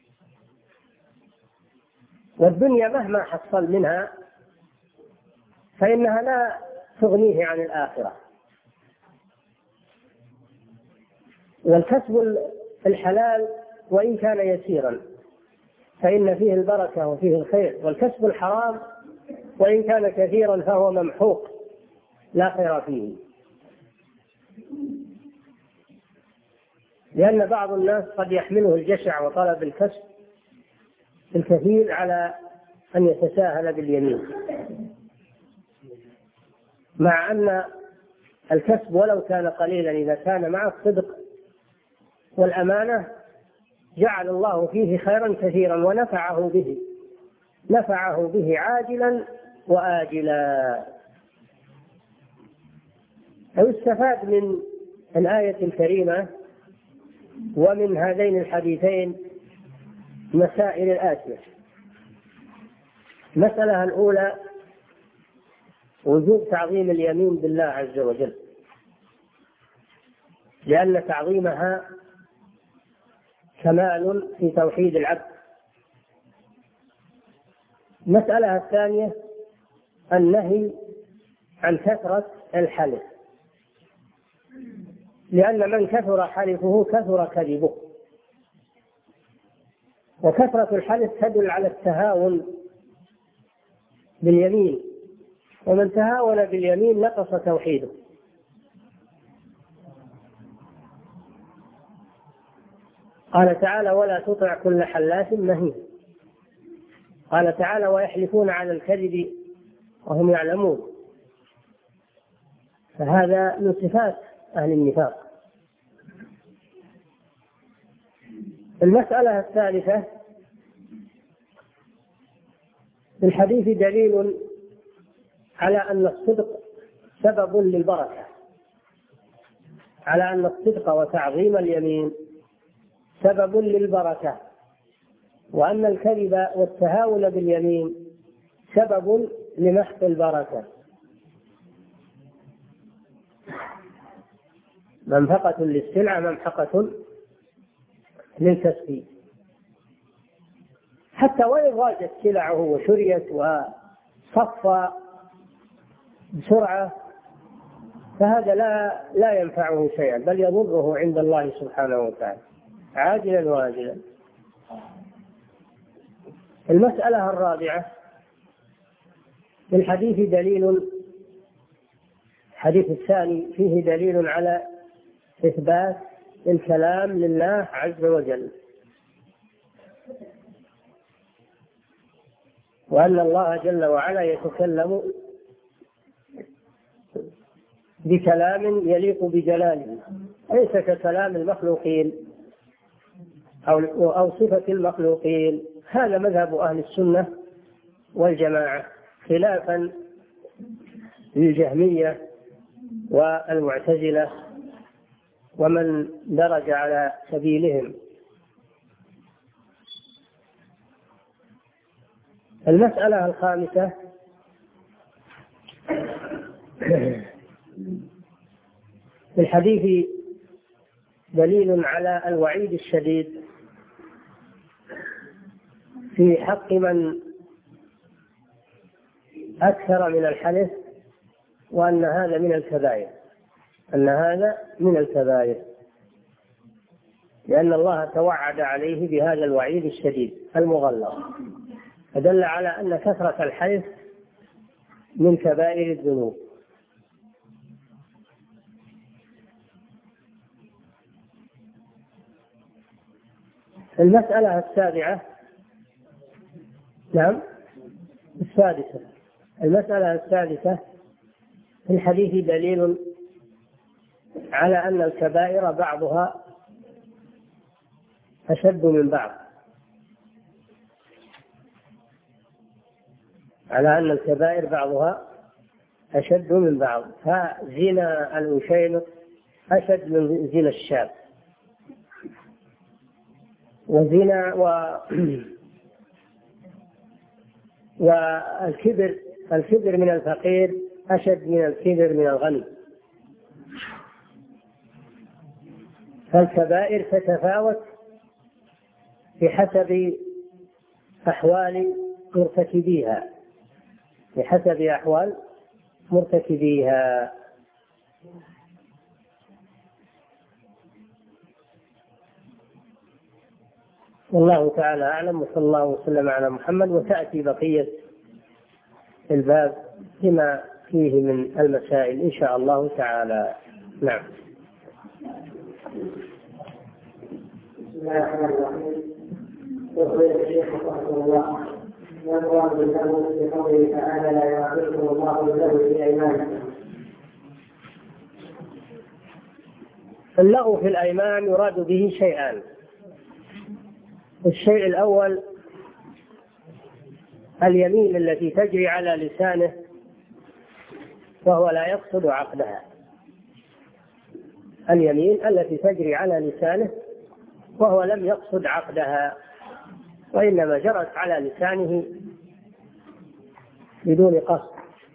والدنيا مهما حصل منها فإنها لا تغنيه عن الآخرة. والكسب الحلال وإن كان يسيرا فإن فيه البركة وفيه الخير، والكسب الحرام وإن كان كثيرا فهو ممحوق لا خير فيه. لأن بعض الناس قد يحمله الجشع وطلب الكسب الكثير على أن يتساهل باليمين، مع أن الكسب ولو كان قليلا إذا كان مع الصدق والأمانة جعل الله فيه خيرا كثيرا ونفعه به نفعه به عاجلا وآجلا. ويستفاد من الآية الكريمة ومن هذين الحديثين مسائل الآتية. المسألة الأولى: وجوب تعظيم اليمين بالله عز وجل، لأن تعظيمها كمال في توحيد العبد. المسألة الثانية: النهي عن كثرة الحلف، لأن من كثر حلفه كثر كذبه، وكثرة الحلف تدل على التهاون باليمين، ومن تهاون باليمين نقص توحيده. قال تعالى: ولا تطع كل حلاف مهين. قال تعالى: ويحلفون على الكذب وهم يعلمون. فهذا من صفات أهل النفاق. المسألة الثالثة: في الحديث دليل على أن الصدق سبب للبركة، على أن الصدق وتعظيم اليمين سبب للبركة، وأن الكذب والتهاون باليمين سبب لمحق البركة. منفقة للسلعة ممحقة للكسب. حتى وإن غاجت سلعه وشريت وصفى بسرعة فهذا لا لا ينفعه شيئا، بل يضره عند الله سبحانه وتعالى عاجلا واجلا. المسألة الرابعة: في الحديث دليل، الحديث الثاني فيه دليل على إثبات الكلام لله عز وجل، وأن الله جل وعلا يتكلم بكلام يليق بجلاله، ليس ككلام المخلوقين أو أو صفة المخلوقين. هذا مذهب أهل السنة والجماعة، خلافا للجهمية والمعتزلة ومن درج على سبيلهم. المسألة الخامسة: في الحديث دليل على الوعيد الشديد في حق من أكثر من الحلف، وأن هذا من الكبائر، أن هذا من الكبائر، لأن الله توعد عليه بهذا الوعيد الشديد المغلظ، فدل على أن كثرة الحلف من كبائر الذنوب. المسألة السابعة، نعم السادسة، المسألة السادسة: في الحديث دليل على أن الكبائر بعضها أشد من بعض، على أن الكبائر بعضها أشد من بعض. فزنا الأشينق أشد من زنا الشاب، وزنا و... والكبر الكبر من الفقير أشد من الكبر من الغني. فالكبائر تتفاوت بحسب أحوال مرتكبيها، بحسب أحوال مرتكبيها. والله تعالى أعلم، وصلى الله وسلم على محمد. وتأتي بقية الباب بما فيه من المسائل إن شاء الله تعالى. نعم. بسم الله الرحمن الرحيم. يقول الشيخ رحمه الله: والمراد باللغو في قوله تعالى: لا يؤاخذكم الله باللغو في أيمانكم. اللغو في الأيمان يراد به شيئان: الشيء الأول اليمين التي تجري على لسانه وهو لا يقصد عقدها، اليمين التي تجري على لسانه وهو لم يقصد عقدها، وإنما جرت على لسانه بدون قصد،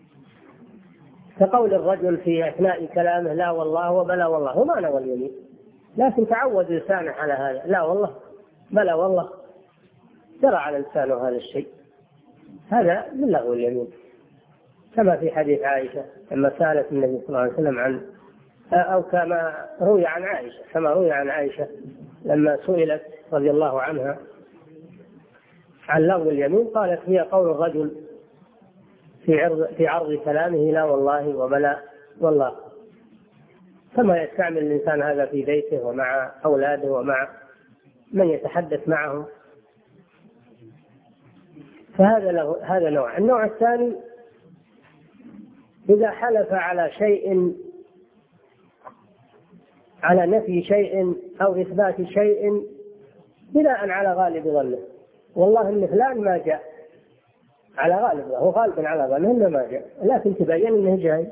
كقول الرجل في أثناء كلامه: لا والله وبلا والله، وما نوى اليمين، لكن تعود لسانه على هذا، لا والله بلا والله، جرى على لسانه هذا الشيء، هذا من لغو اليمين. كما في حديث عائشة لما سألت النبي صلى الله عليه وسلم عن، أو كما روي عن عائشة كما روي عن عائشة لما سئلت رضي الله عنها عن لغو اليمين، قالت: هي قول الرجل في عرض في عرض كلامه: لا والله وبلا والله. كما يستعمل الإنسان هذا في بيته ومع أولاده ومع من يتحدث معهم. فهذا له هذا نوع. النوع الثاني: إذا حلف على شيء على نفي شيء أو إثبات شيء بناء على غالب ظنه، والله إن فلان ما جاء، على غالب هو غالب على ظنه إنه ما جاء، لكن تبين إنه جاي.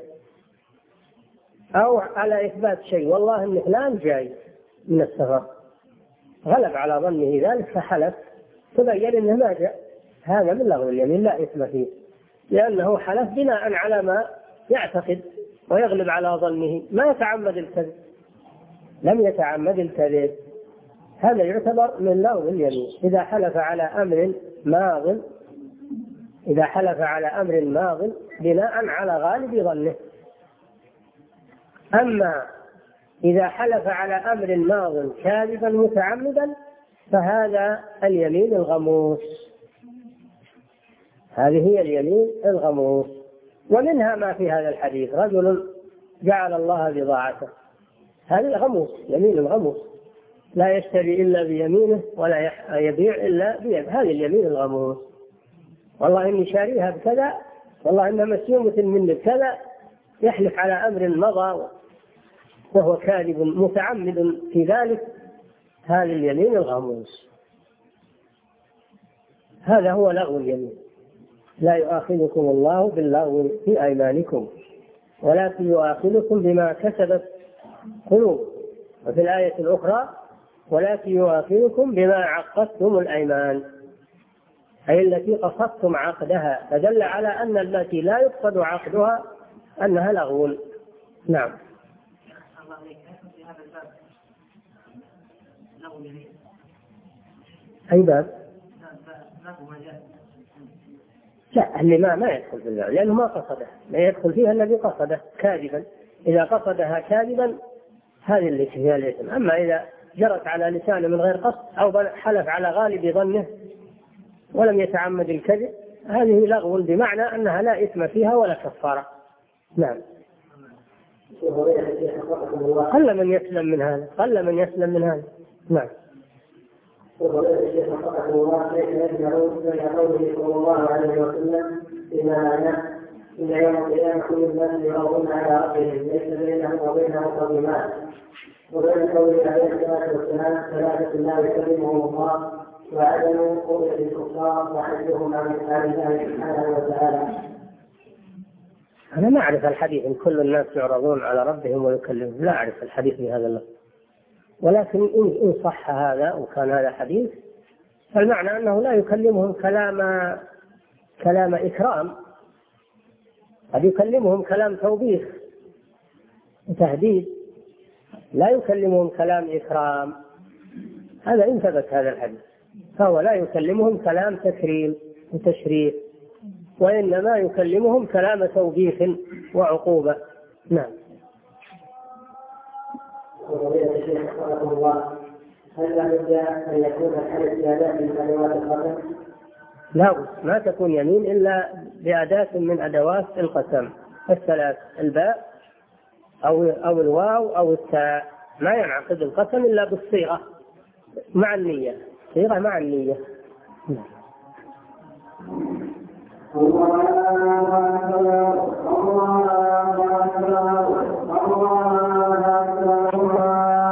أو على إثبات شيء، والله إن فلان جاي من السفر، غلب على ظنه ذلك فحلف، تبين إنه ما جاء، هذا من لغو اليمين لا إثم فيه، لأنه حلف بناء على ما يعتقد ويغلب على ظنه، ما يتعمد الكذب، لم يتعمد الكذب، هذا يعتبر من لغو اليمين. إذا حلف على أمر ماض إذا حلف على أمر ماض بناء على غالب ظنه. أما إذا حلف على أمر ماض كاذبا متعمدا فهذا اليمين الغموس، هذه هي اليمين الغموس. ومنها ما في هذا الحديث: رجل جعل الله بضاعته، هذا غموس، يمين الغموس، لا يشتري إلا بيمينه ولا يبيع إلا بيمينه، هذه اليمين الغموس. والله إني شاريها بكذا، والله إنها مسيومة مني بكذا، يحلف على أمر مضى وهو كاذب متعمد في ذلك، هذا اليمين الغموس، هذا هو لغو اليمين. لا يؤاخذكم الله باللغو في أيمانكم ولكن يؤاخذكم بما كسبت قلوب. وفي الآية الأخرى: ولكن يؤاخذكم بما عقدتم الأيمان، أي التي قصدتم عقدها، فدل على أن التي لا يقصد عقدها أنها لغو. نعم. أي باب؟ لا، اللي ما ما يدخل في اللغو لأنه ما قصده، لا يدخل فيها الذي قصده كاذبا. إذا قصدها كاذبا هذه اللي فيها الإثم. أما إذا جرت على لسانه من غير قصد أو حلف على غالب ظنه ولم يتعمد الكذب، هذه لغو بمعنى أنها لا إثم فيها ولا كفارة. نعم. قل من يسلم من هذا، قل من يسلم من هذا. نعم. الشيخ رحمه الله ليس يجمعون بين قوله صلى الله عليه وسلم فيما معناه: إن يوم القيامة كل الناس يعرضون على ربهم ليس بينهم وبينه ترجمان، وبين قوله عليه الصلاة والسلام: ثلاثة لا يكلمهم الله وعدم رؤية الكفار وحجهم عن الله سبحانه وتعالى. أنا ما أعرف الحديث إن كل الناس يعرضون على ربهم ويكلمهم، لا أعرف الحديث بهذا اللفظ، ولكن إن صح هذا وكان هذا حديث فالمعنى أنه لا يكلمهم كلام كلام إكرام، قد يكلمهم كلام توبيخ وتهديد، لا يكلمهم كلام إكرام. هذا إن ثبت هذا الحديث، فهو لا يكلمهم كلام تكريم وتشريف، وإنما يكلمهم كلام توبيخ وعقوبة. نعم. وقضية الشيخ رحمه الله: هل لابد أن يكون الحلف بأداة من أدوات القسم؟ لا، ما تكون يمين إلا بأداة من أدوات القسم الثلاث: الباء أو أو الواو أو التاء. ما ينعقد القسم إلا بالصيغة مع النية، صيغة مع النية. الله أكبر الله أكبر الله أكبر.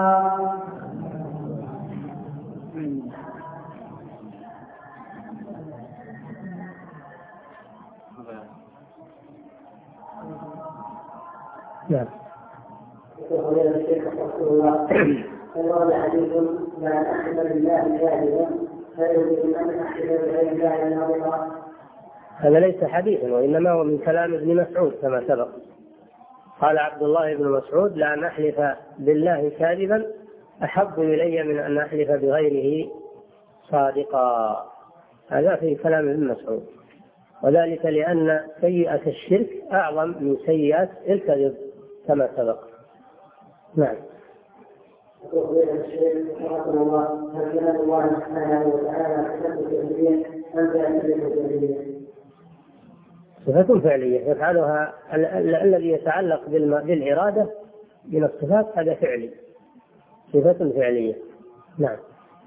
نعم. يقول الشيخ رحمه الله: هذا حديث لا أحد بالله كاذبا فيجب أن أحد بغير الله ناظرا. هذا ليس حديثا، وإنما هو من كلام ابن مسعود كما سبق. قال عبد الله بن مسعود: لا نحلف بالله كاذبا أحب إلي من أن أحلف بغيره صادقا. هذا في كلام ابن مسعود، وذلك لأن سيئة الشرك أعظم من سيئة الكذب كما سبق. نعم. يقول الشيخ رحمه الله: هل كلام الله سبحانه وتعالى صفة فعلية أم فعلية؟ صفة فعلية يفعلها الذي يتعلق بالإرادة من الصفات، هذا فعلي، صفة فعلية. نعم.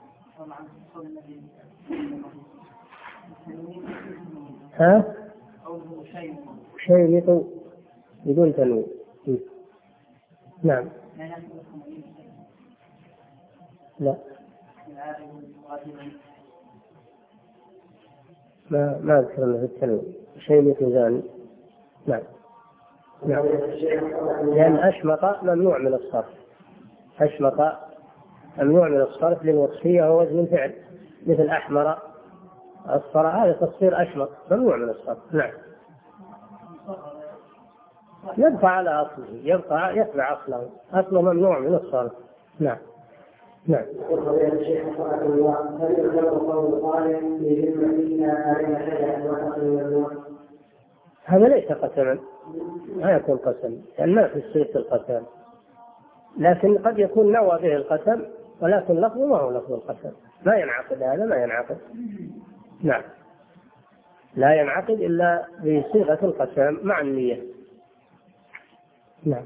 ها؟ شيء بدون تنوين. نعم. لا ما ما أذكر أنه في التنوين شيء مثل ذلك. نعم نعم. لأن أشمط ممنوع من الصرف، أشمط ممنوع من الصرف للوصفية ووزن الفعل، مثل أحمر أصفر، هذا تصير أشمط ممنوع من الصرف. نعم. يبقى على أصله، يبقى يتبع أصله، أصله ممنوع من الصرف. نعم نعم. هذا ليس قسما، ما يكون قسم، لأن ما في صيغة القسم، لكن قد يكون نوى به القسم ولكن لفظه ما هو لفظ القسم، ما ينعقد، هذا ما ينعقد. نعم لا ينعقد إلا بصيغة القسم مع النية. نعم.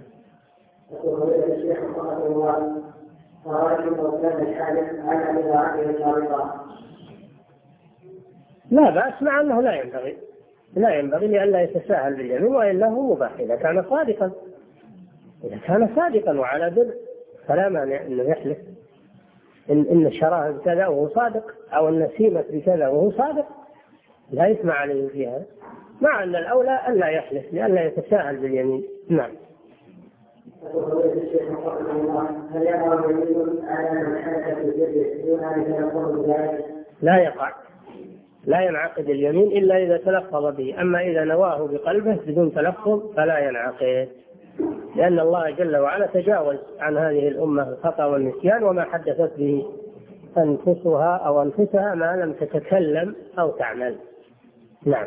لا بأس، مع أنه لا ينبغي لا ينبغي لئلا يتساهل باليمين، وإلا هو مباح إذا كان صادقا، إذا كان صادقا وعلى بر فلا مانع أنه يحلف إن إن شراه بكذا وهو صادق، أو أن سيمت بكذا وهو صادق، لا يسمع عليه فيها، مع أن الأولى ألا يحلف لئلا يتساهل باليمين. نعم. لا يقع، لا ينعقد اليمين إلا إذا تلفظ به، أما إذا نواه بقلبه بدون تلفظ فلا ينعقد، لأن الله جل وعلا تجاوز عن هذه الأمة الخطأ والنسيان وما حدثت به أنفسها أو أنفسها ما لم تتكلم أو تعمل. نعم.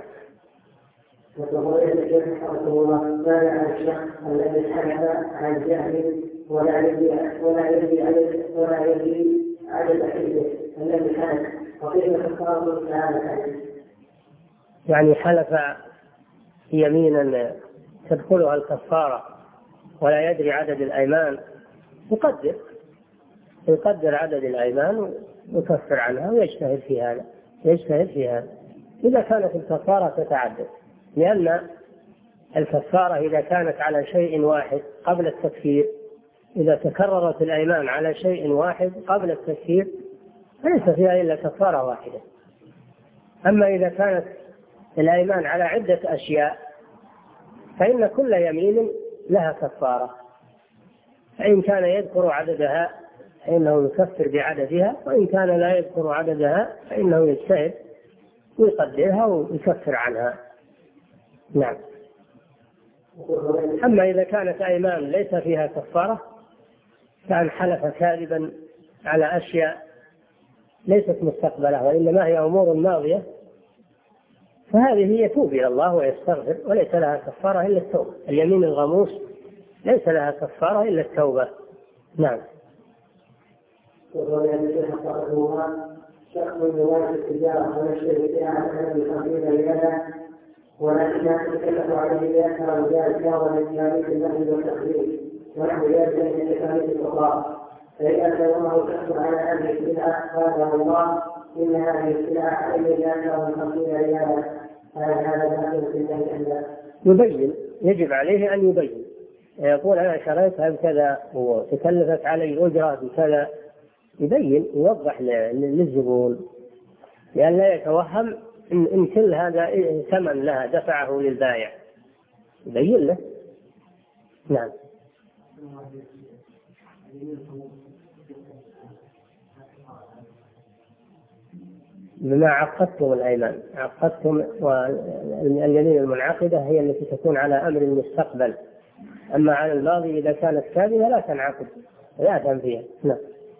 الذي حدث عن جهل ولا يدري ولا يدري ولا يدري عدد حدثه الذي حدث، وكيف تفسر هذا؟ يعني حلف يمينا تدخلها الكفارة ولا يدري عدد الأيمان، يقدر يقدر عدد الأيمان ويكفر عنها ويجتهد في هذا يجتهد في هذا إذا كانت الكفارة تتعدد، لأن الكفارة إذا كانت على شيء واحد قبل التكفير، إذا تكررت الأيمان على شيء واحد قبل التكفير ليس فيها إلا كفارة واحدة. أما إذا كانت الأيمان على عدة أشياء فإن كل يمين لها كفارة، فإن كان يذكر عددها فإنه يكفر بعددها، وإن كان لا يذكر عددها فإنه يجتهد ويقدرها ويكفر عنها. نعم. أما إذا كانت أيمان ليس فيها كفارة، كان حلف كاذبا على أشياء ليست مستقبلة وإنما هي أمور ماضية، فهذه يتوب إلى الله ويستغفر وليس لها كفارة إلا التوبة. اليمين الغموس ليس لها كفارة إلا التوبة. نعم. شخص يواجه التجارة ونشر بها عن الخمسين ريالا، ولكن يتكلف عليه بأكثر من ذلك والإسلامي النهي والتخريج ونحو ذلك من تكاليف الفقراء، فإذا كلمه شخص على هذه السلعة قال الله إن هذه السلعة عليه بأكثر من خمسين ريالا، فهل هذا داخل في النهي؟ يبين، يجب عليه أن يبين، يقول أنا شريتها بكذا وتكلفت علي أجرة بكذا، يبين يوضح للزبون لأن لا يتوهم إن, إن كل هذا ثمن لها دفعه للبائع، يبين له. نعم. بما عقدتم الأيمان، عقدتم، واليمين المنعقدة هي التي تكون على أمر المستقبل، أما على الماضي إذا كانت كاذبة لا تنعقد لا تنفع فيها. نعم.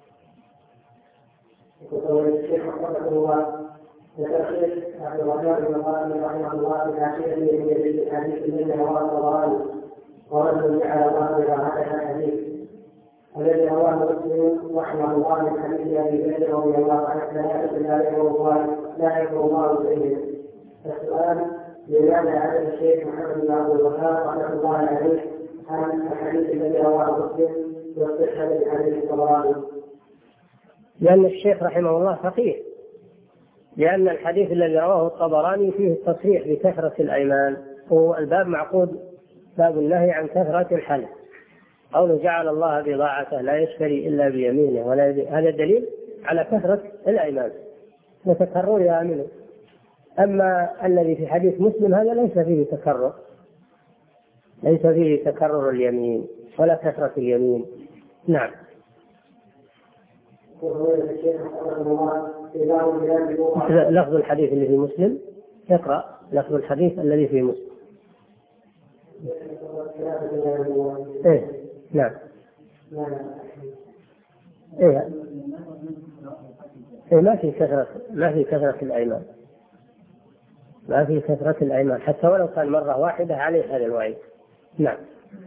يقول الشيخ رحمه الله ذكر عبد الرحمن بن قاسم رحمه الله في عشيرته من الحديث الذي رواه الطبراني ورجل جعل الله براءته الحديث الذي رواه مسلم رحمه الله من حديث ابي بكر رضي الله عنه لا يذكر الله لا يذكر الله به. السؤال لماذا عدم الشيخ محمد بن عبد الوهاب رحمه الله عليه عن الحديث الذي رواه مسلم والصحه للحديث الطبراني؟ لأن الشيخ رحمه الله فقيه، لأن الحديث الذي رواه الطبراني فيه التصريح بكثرة الأيمان، والباب معقود باب النهي عن كثرة الحلف، قوله جعل الله بضاعته لا يشتري إلا بيمينه ولا يبي. هذا دليل على كثرة الأيمان وتكررها منه. أما الذي في حديث مسلم هذا ليس فيه تكرر، ليس فيه تكرر اليمين ولا كثرة اليمين. نعم. لفظ الحديث اللي في مسلم، اقرأ لفظ الحديث الذي في مسلم. إيه نعم. إيه. إيه ما في كثرة ما في كثرة الأيمان، ما في كثرة الأيمان حتى ولو كان مرة واحدة عليه هذا الوعيد. نعم.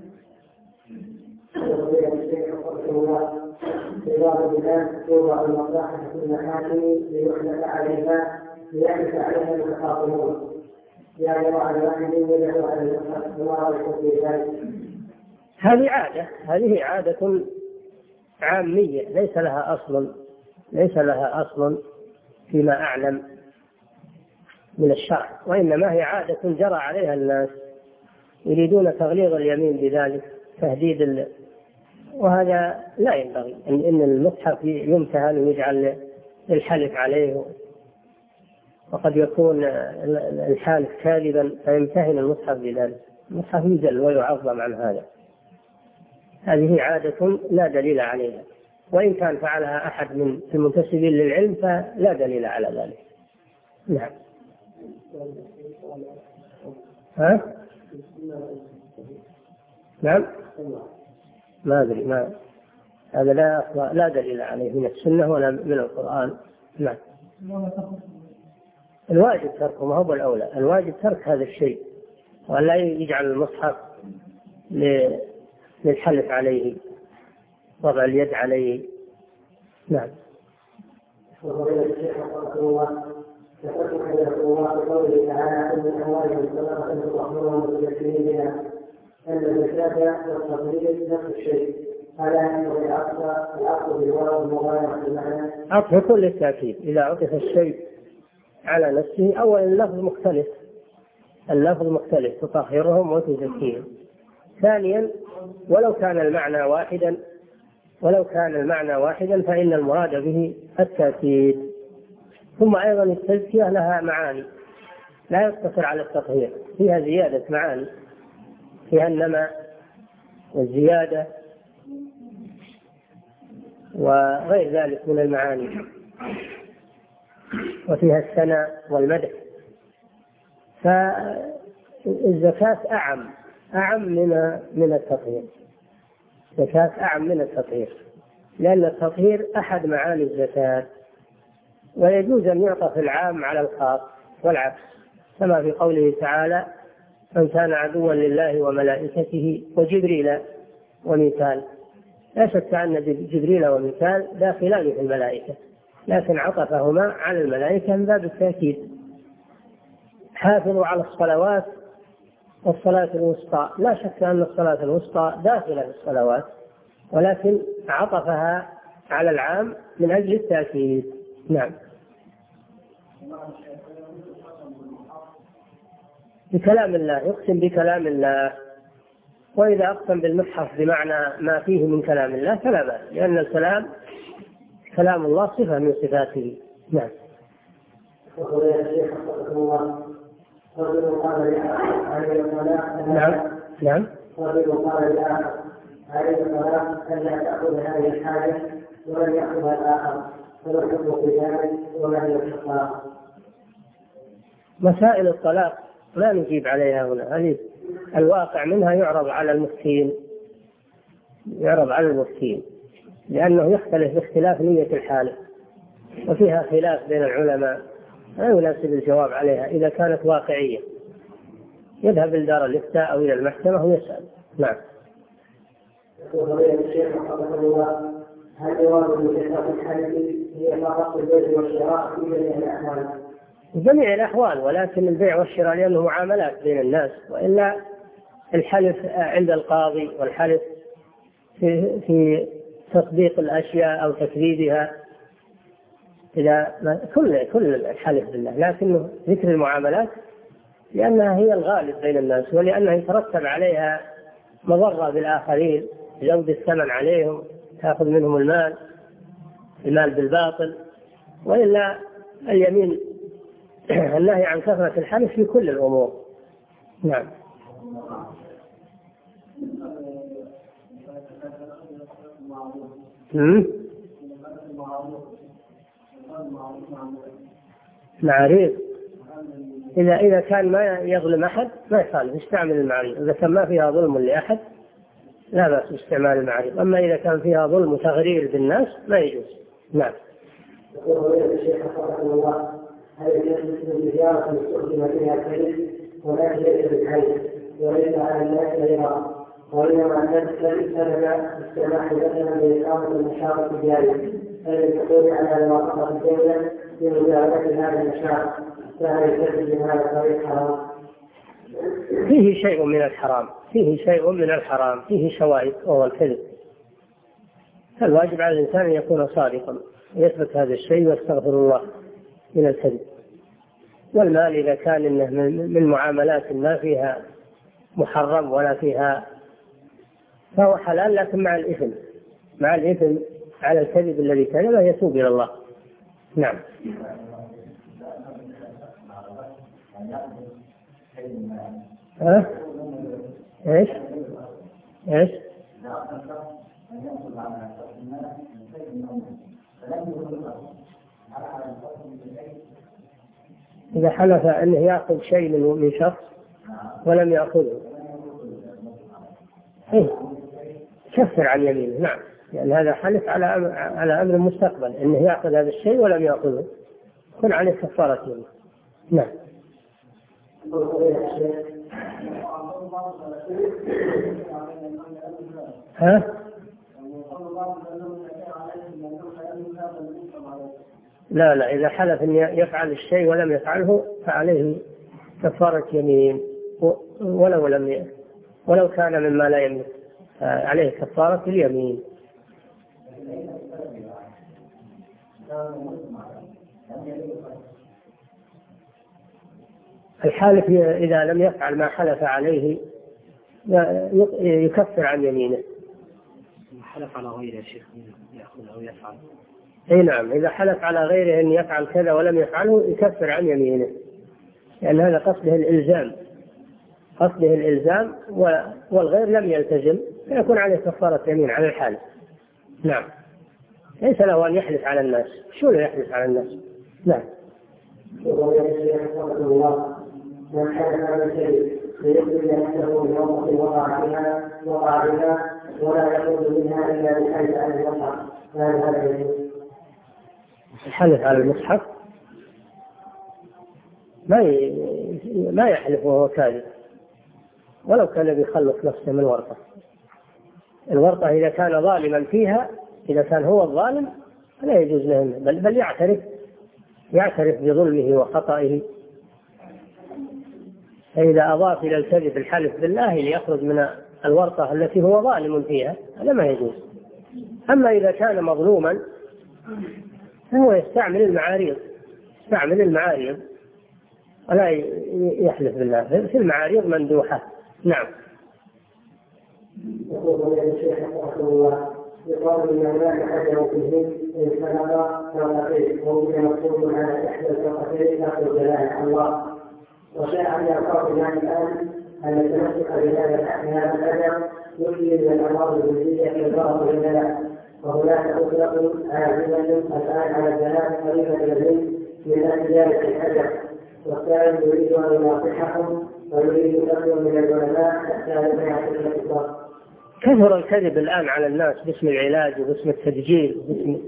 توضع المصلحة في المحاكم ليحدث عليها ليحدث عليها المتخاصمون يعني على واحد يدعو على المصلحة. هذه عادة، هذه عادة عامية ليس لها أصل، ليس لها أصل فيما أعلم من الشرع، وإنما هي عادة جرى عليها الناس يريدون تغليظ اليمين بذلك، تهديد ال... وهذا لا ينبغي إن المصحف يمتهن ويجعل الحلف عليه، وقد يكون الحالف كاذبا فيمتهن المصحف بذلك. المصحف يجل ويعظم عن هذا. هذه عادة لا دليل عليها، وإن كان فعلها أحد من المنتسبين للعلم فلا دليل على ذلك. نعم. ها؟ نعم. ما أدري، ما هذا لا لا دليل عليه من السنة ولا من القرآن. نعم. الواجب تركه، ما هو الأولى، الواجب ترك هذا الشيء ولا يجعل المصحف للحلف عليه، وضع اليد عليه. نعم. فقد حدث الله بقوله تعالى ان اموالهم صدقه تطهرهم وتزكيهم بها ان الزكاه والتطهير نفس الشيء. هذا انه العقد العقد بالواو المغايره بمعنى عطف كل التاكيد. اذا عطف الشيء على نفسه اولا اللفظ مختلف، اللفظ مختلف تطهرهم وتزكيهم. ثانيا ولو كان المعنى واحدا ولو كان المعنى واحدا فإن المراد به التأكيد. ثم أيضا التزكية لها معاني لا يقتصر على التطهير، فيها زيادة معاني، فيها النماء والزيادة وغير ذلك من المعاني، وفيها الثناء والمدح. فالزكاة أعم أعم من من التطهير، الزكاة أعم من التطهير، لأن التطهير أحد معاني الزكاة، ويجوز أن يعطف العام على الخاص والعكس، كما في قوله تعالى من كان عدوا لله وملائكته وجبريل وميكال. لا شك أن جبريل وميكال داخلان في الملائكة، لكن عطفهما على الملائكة من باب التأكيد. حافظوا على الصلوات والصلاة الوسطى، لا شك أن الصلاة الوسطى داخلة في الصلوات، ولكن عطفها على العام من أجل التأكيد. نعم. بكلام الله، يقسم بكلام الله، وإذا أقسم بالمصحف بمعنى ما فيه من كلام الله فلا بأس، لأن الكلام كلام الله صفة من صفاته. نعم. نعم. نعم. رجل قال لآخر عليه الصلاة أن لا تأخذ هذه الحاجة ولن يأخذها الآخر، فما الحكم في ذلك وما هي الحقائق؟ مسائل الطلاق لا نجيب عليها هنا، هذه الواقع منها يعرض على المفتين، يعرض على المفتين لأنه يختلف باختلاف نية الحالة، وفيها خلاف بين العلماء، لا يناسب الجواب عليها. إذا كانت واقعية يذهب إلى دار الإفتاء أو إلى المحكمة ويسأل. نعم. هل جواب المشترك الحلفي هي فقط البيع والشراء في جميع الأحوال؟ جميع الأحوال، ولكن البيع والشراء لأنه معاملات بين الناس، وإلا الحلف عند القاضي والحلف في, في تصديق الأشياء أو تكذيبها، إذا كل كل الحلف بالله، لكنه ذكر المعاملات لأنها هي الغالب بين الناس، ولأنها يترتب عليها مضرة بالآخرين تزود الثمن عليهم، تأخذ منهم المال المال بالباطل. وإلا اليمين النهي عن كثرة الحلف في كل الأمور. نعم. معاريض إذا إذا كان ما يظلم أحد ما يخالف يستعمل المعاريض. إذا كان ما فيها ظلم لأحد لا بأس باستعمال المعاريض. أما إذا كان فيها ظلم وتغرير بالناس ما يجوز. نعم. يقول الشيخ حفظه الله: هل يجوز زيارة استخدم فيها الكذب ولكن ليس بالحي وليس على الناس غيرها، وإنما الناس سبب السماح مثلا بإقامة النشاط التجاري فللحصول على موافقة الدولة لمجاوزة هذا النشاط، فهل يكذب بهذا الطريق حرام؟ فيه شيء من الحرام فيه شيء من الحرام فيه شوائب وهو الكذب. فالواجب على الإنسان أن يكون صادقا يثبت هذا الشيء ويستغفر الله من الكذب. والمال إذا كان إنه من معاملات ما فيها محرم ولا فيها فهو حلال، لكن مع الإثم مع الإثم على الكذب الذي كذبه يتوب إلى الله. نعم. ها؟ إيش؟ إيش؟ إذا حلف أنه يأخذ شيء من شخص ولم يأخذه إيه؟ كفر عن يمينه. نعم، لأن يعني هذا حلف على أمر على أمر مستقبل أنه يأخذ هذا الشيء ولم يأخذه، كن عليه كفارة يمين. نعم. ها؟ لا لا إذا حلف أن يفعل الشيء ولم يفعله فعليه كفارة يمين ولو لم ي... ولو كان مما لا يملك عليه كفارة اليمين. الحالف إذا لم يفعل ما حلف عليه يكفر عن يمينه. حلف على غيره شيخ يأخذ أو يفعل. أي نعم، إذا حلف على غيره أن يفعل كذا ولم يفعله يكفر عن يمينه، لأن هذا قصده الإلزام قصده الإلزام والغير لم يلتزم فيكون عليه كفارة يمين على الحالف. نعم. ليس له أن يحلف على الناس، شو له يحلف على الناس؟ نعم. من حلف على شيء فيثبت أنه من وقت وقع بها وقع بها ولا يخرج منها إلا بالحلف على المصحف، فهل هذا يجوز؟ الحلف على المصحف ما ما يحلف وهو كاذب ولو كان بيخلص نفسه من ورطة. الورطة إذا كان ظالما فيها، إذا كان هو الظالم لا يجوز له بل, بل يعترف يعترف بظلمه وخطئه. فإذا أضاف إلى الكذب الحلف بالله ليخرج من الورطة التي هو ظالم فيها هذا ما يجوز. أما إذا كان مظلوما فهو يستعمل المعاريض يستعمل المعاريض ولا يحلف بالله في المعاريض مندوحة. نعم. يقول الشيخ رحمه الله: يقال ان هناك حجر في الهند ان سبق فرقتين وهو مكتوب على احدى الفرقتين لفظ جلاله الله، وشاع من الفرق الان ان التمسك بهذا الحجر يفضي من الامراض الجنسيه في الفرق الجلاله، وهناك مطلق عازما الان على الجلاله قريبه الى الهند من اجل ذلك الحجر، والثاني يريد ان يناصحهم ويريد أكثر من العلماء حتى لا يحصل الاتصال. كثر الكذب الآن على الناس باسم العلاج وباسم التسجيل باسم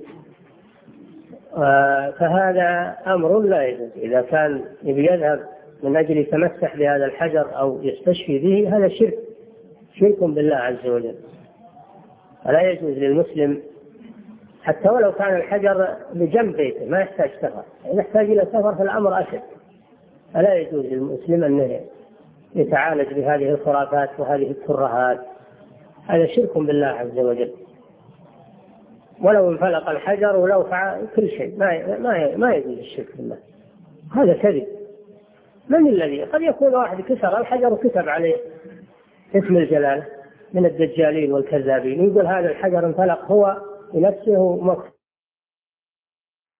آه فهذا أمر لا يجوز. إذا كان يذهب من أجل يتمسح بهذا الحجر أو يستشفي به هذا شرك شرك بالله عز وجل. فلا يجوز للمسلم حتى ولو كان الحجر بجنب بيته ما يحتاج سفر، إذا يحتاج إلى سفر فالأمر أشد. فلا يجوز للمسلم أن يتعالج بهذه الخرافات وهذه الترهات، هذا شرك بالله عز وجل. ولو انفلق الحجر ولو فعل كل شيء ما ما ما يجوز الشرك بالله، هذا كذب. من الذي قد يكون واحد كسر الحجر وكتب عليه اسم الجلالة من الدجالين والكذابين، يقول هذا الحجر انفلق هو بنفسه مكر.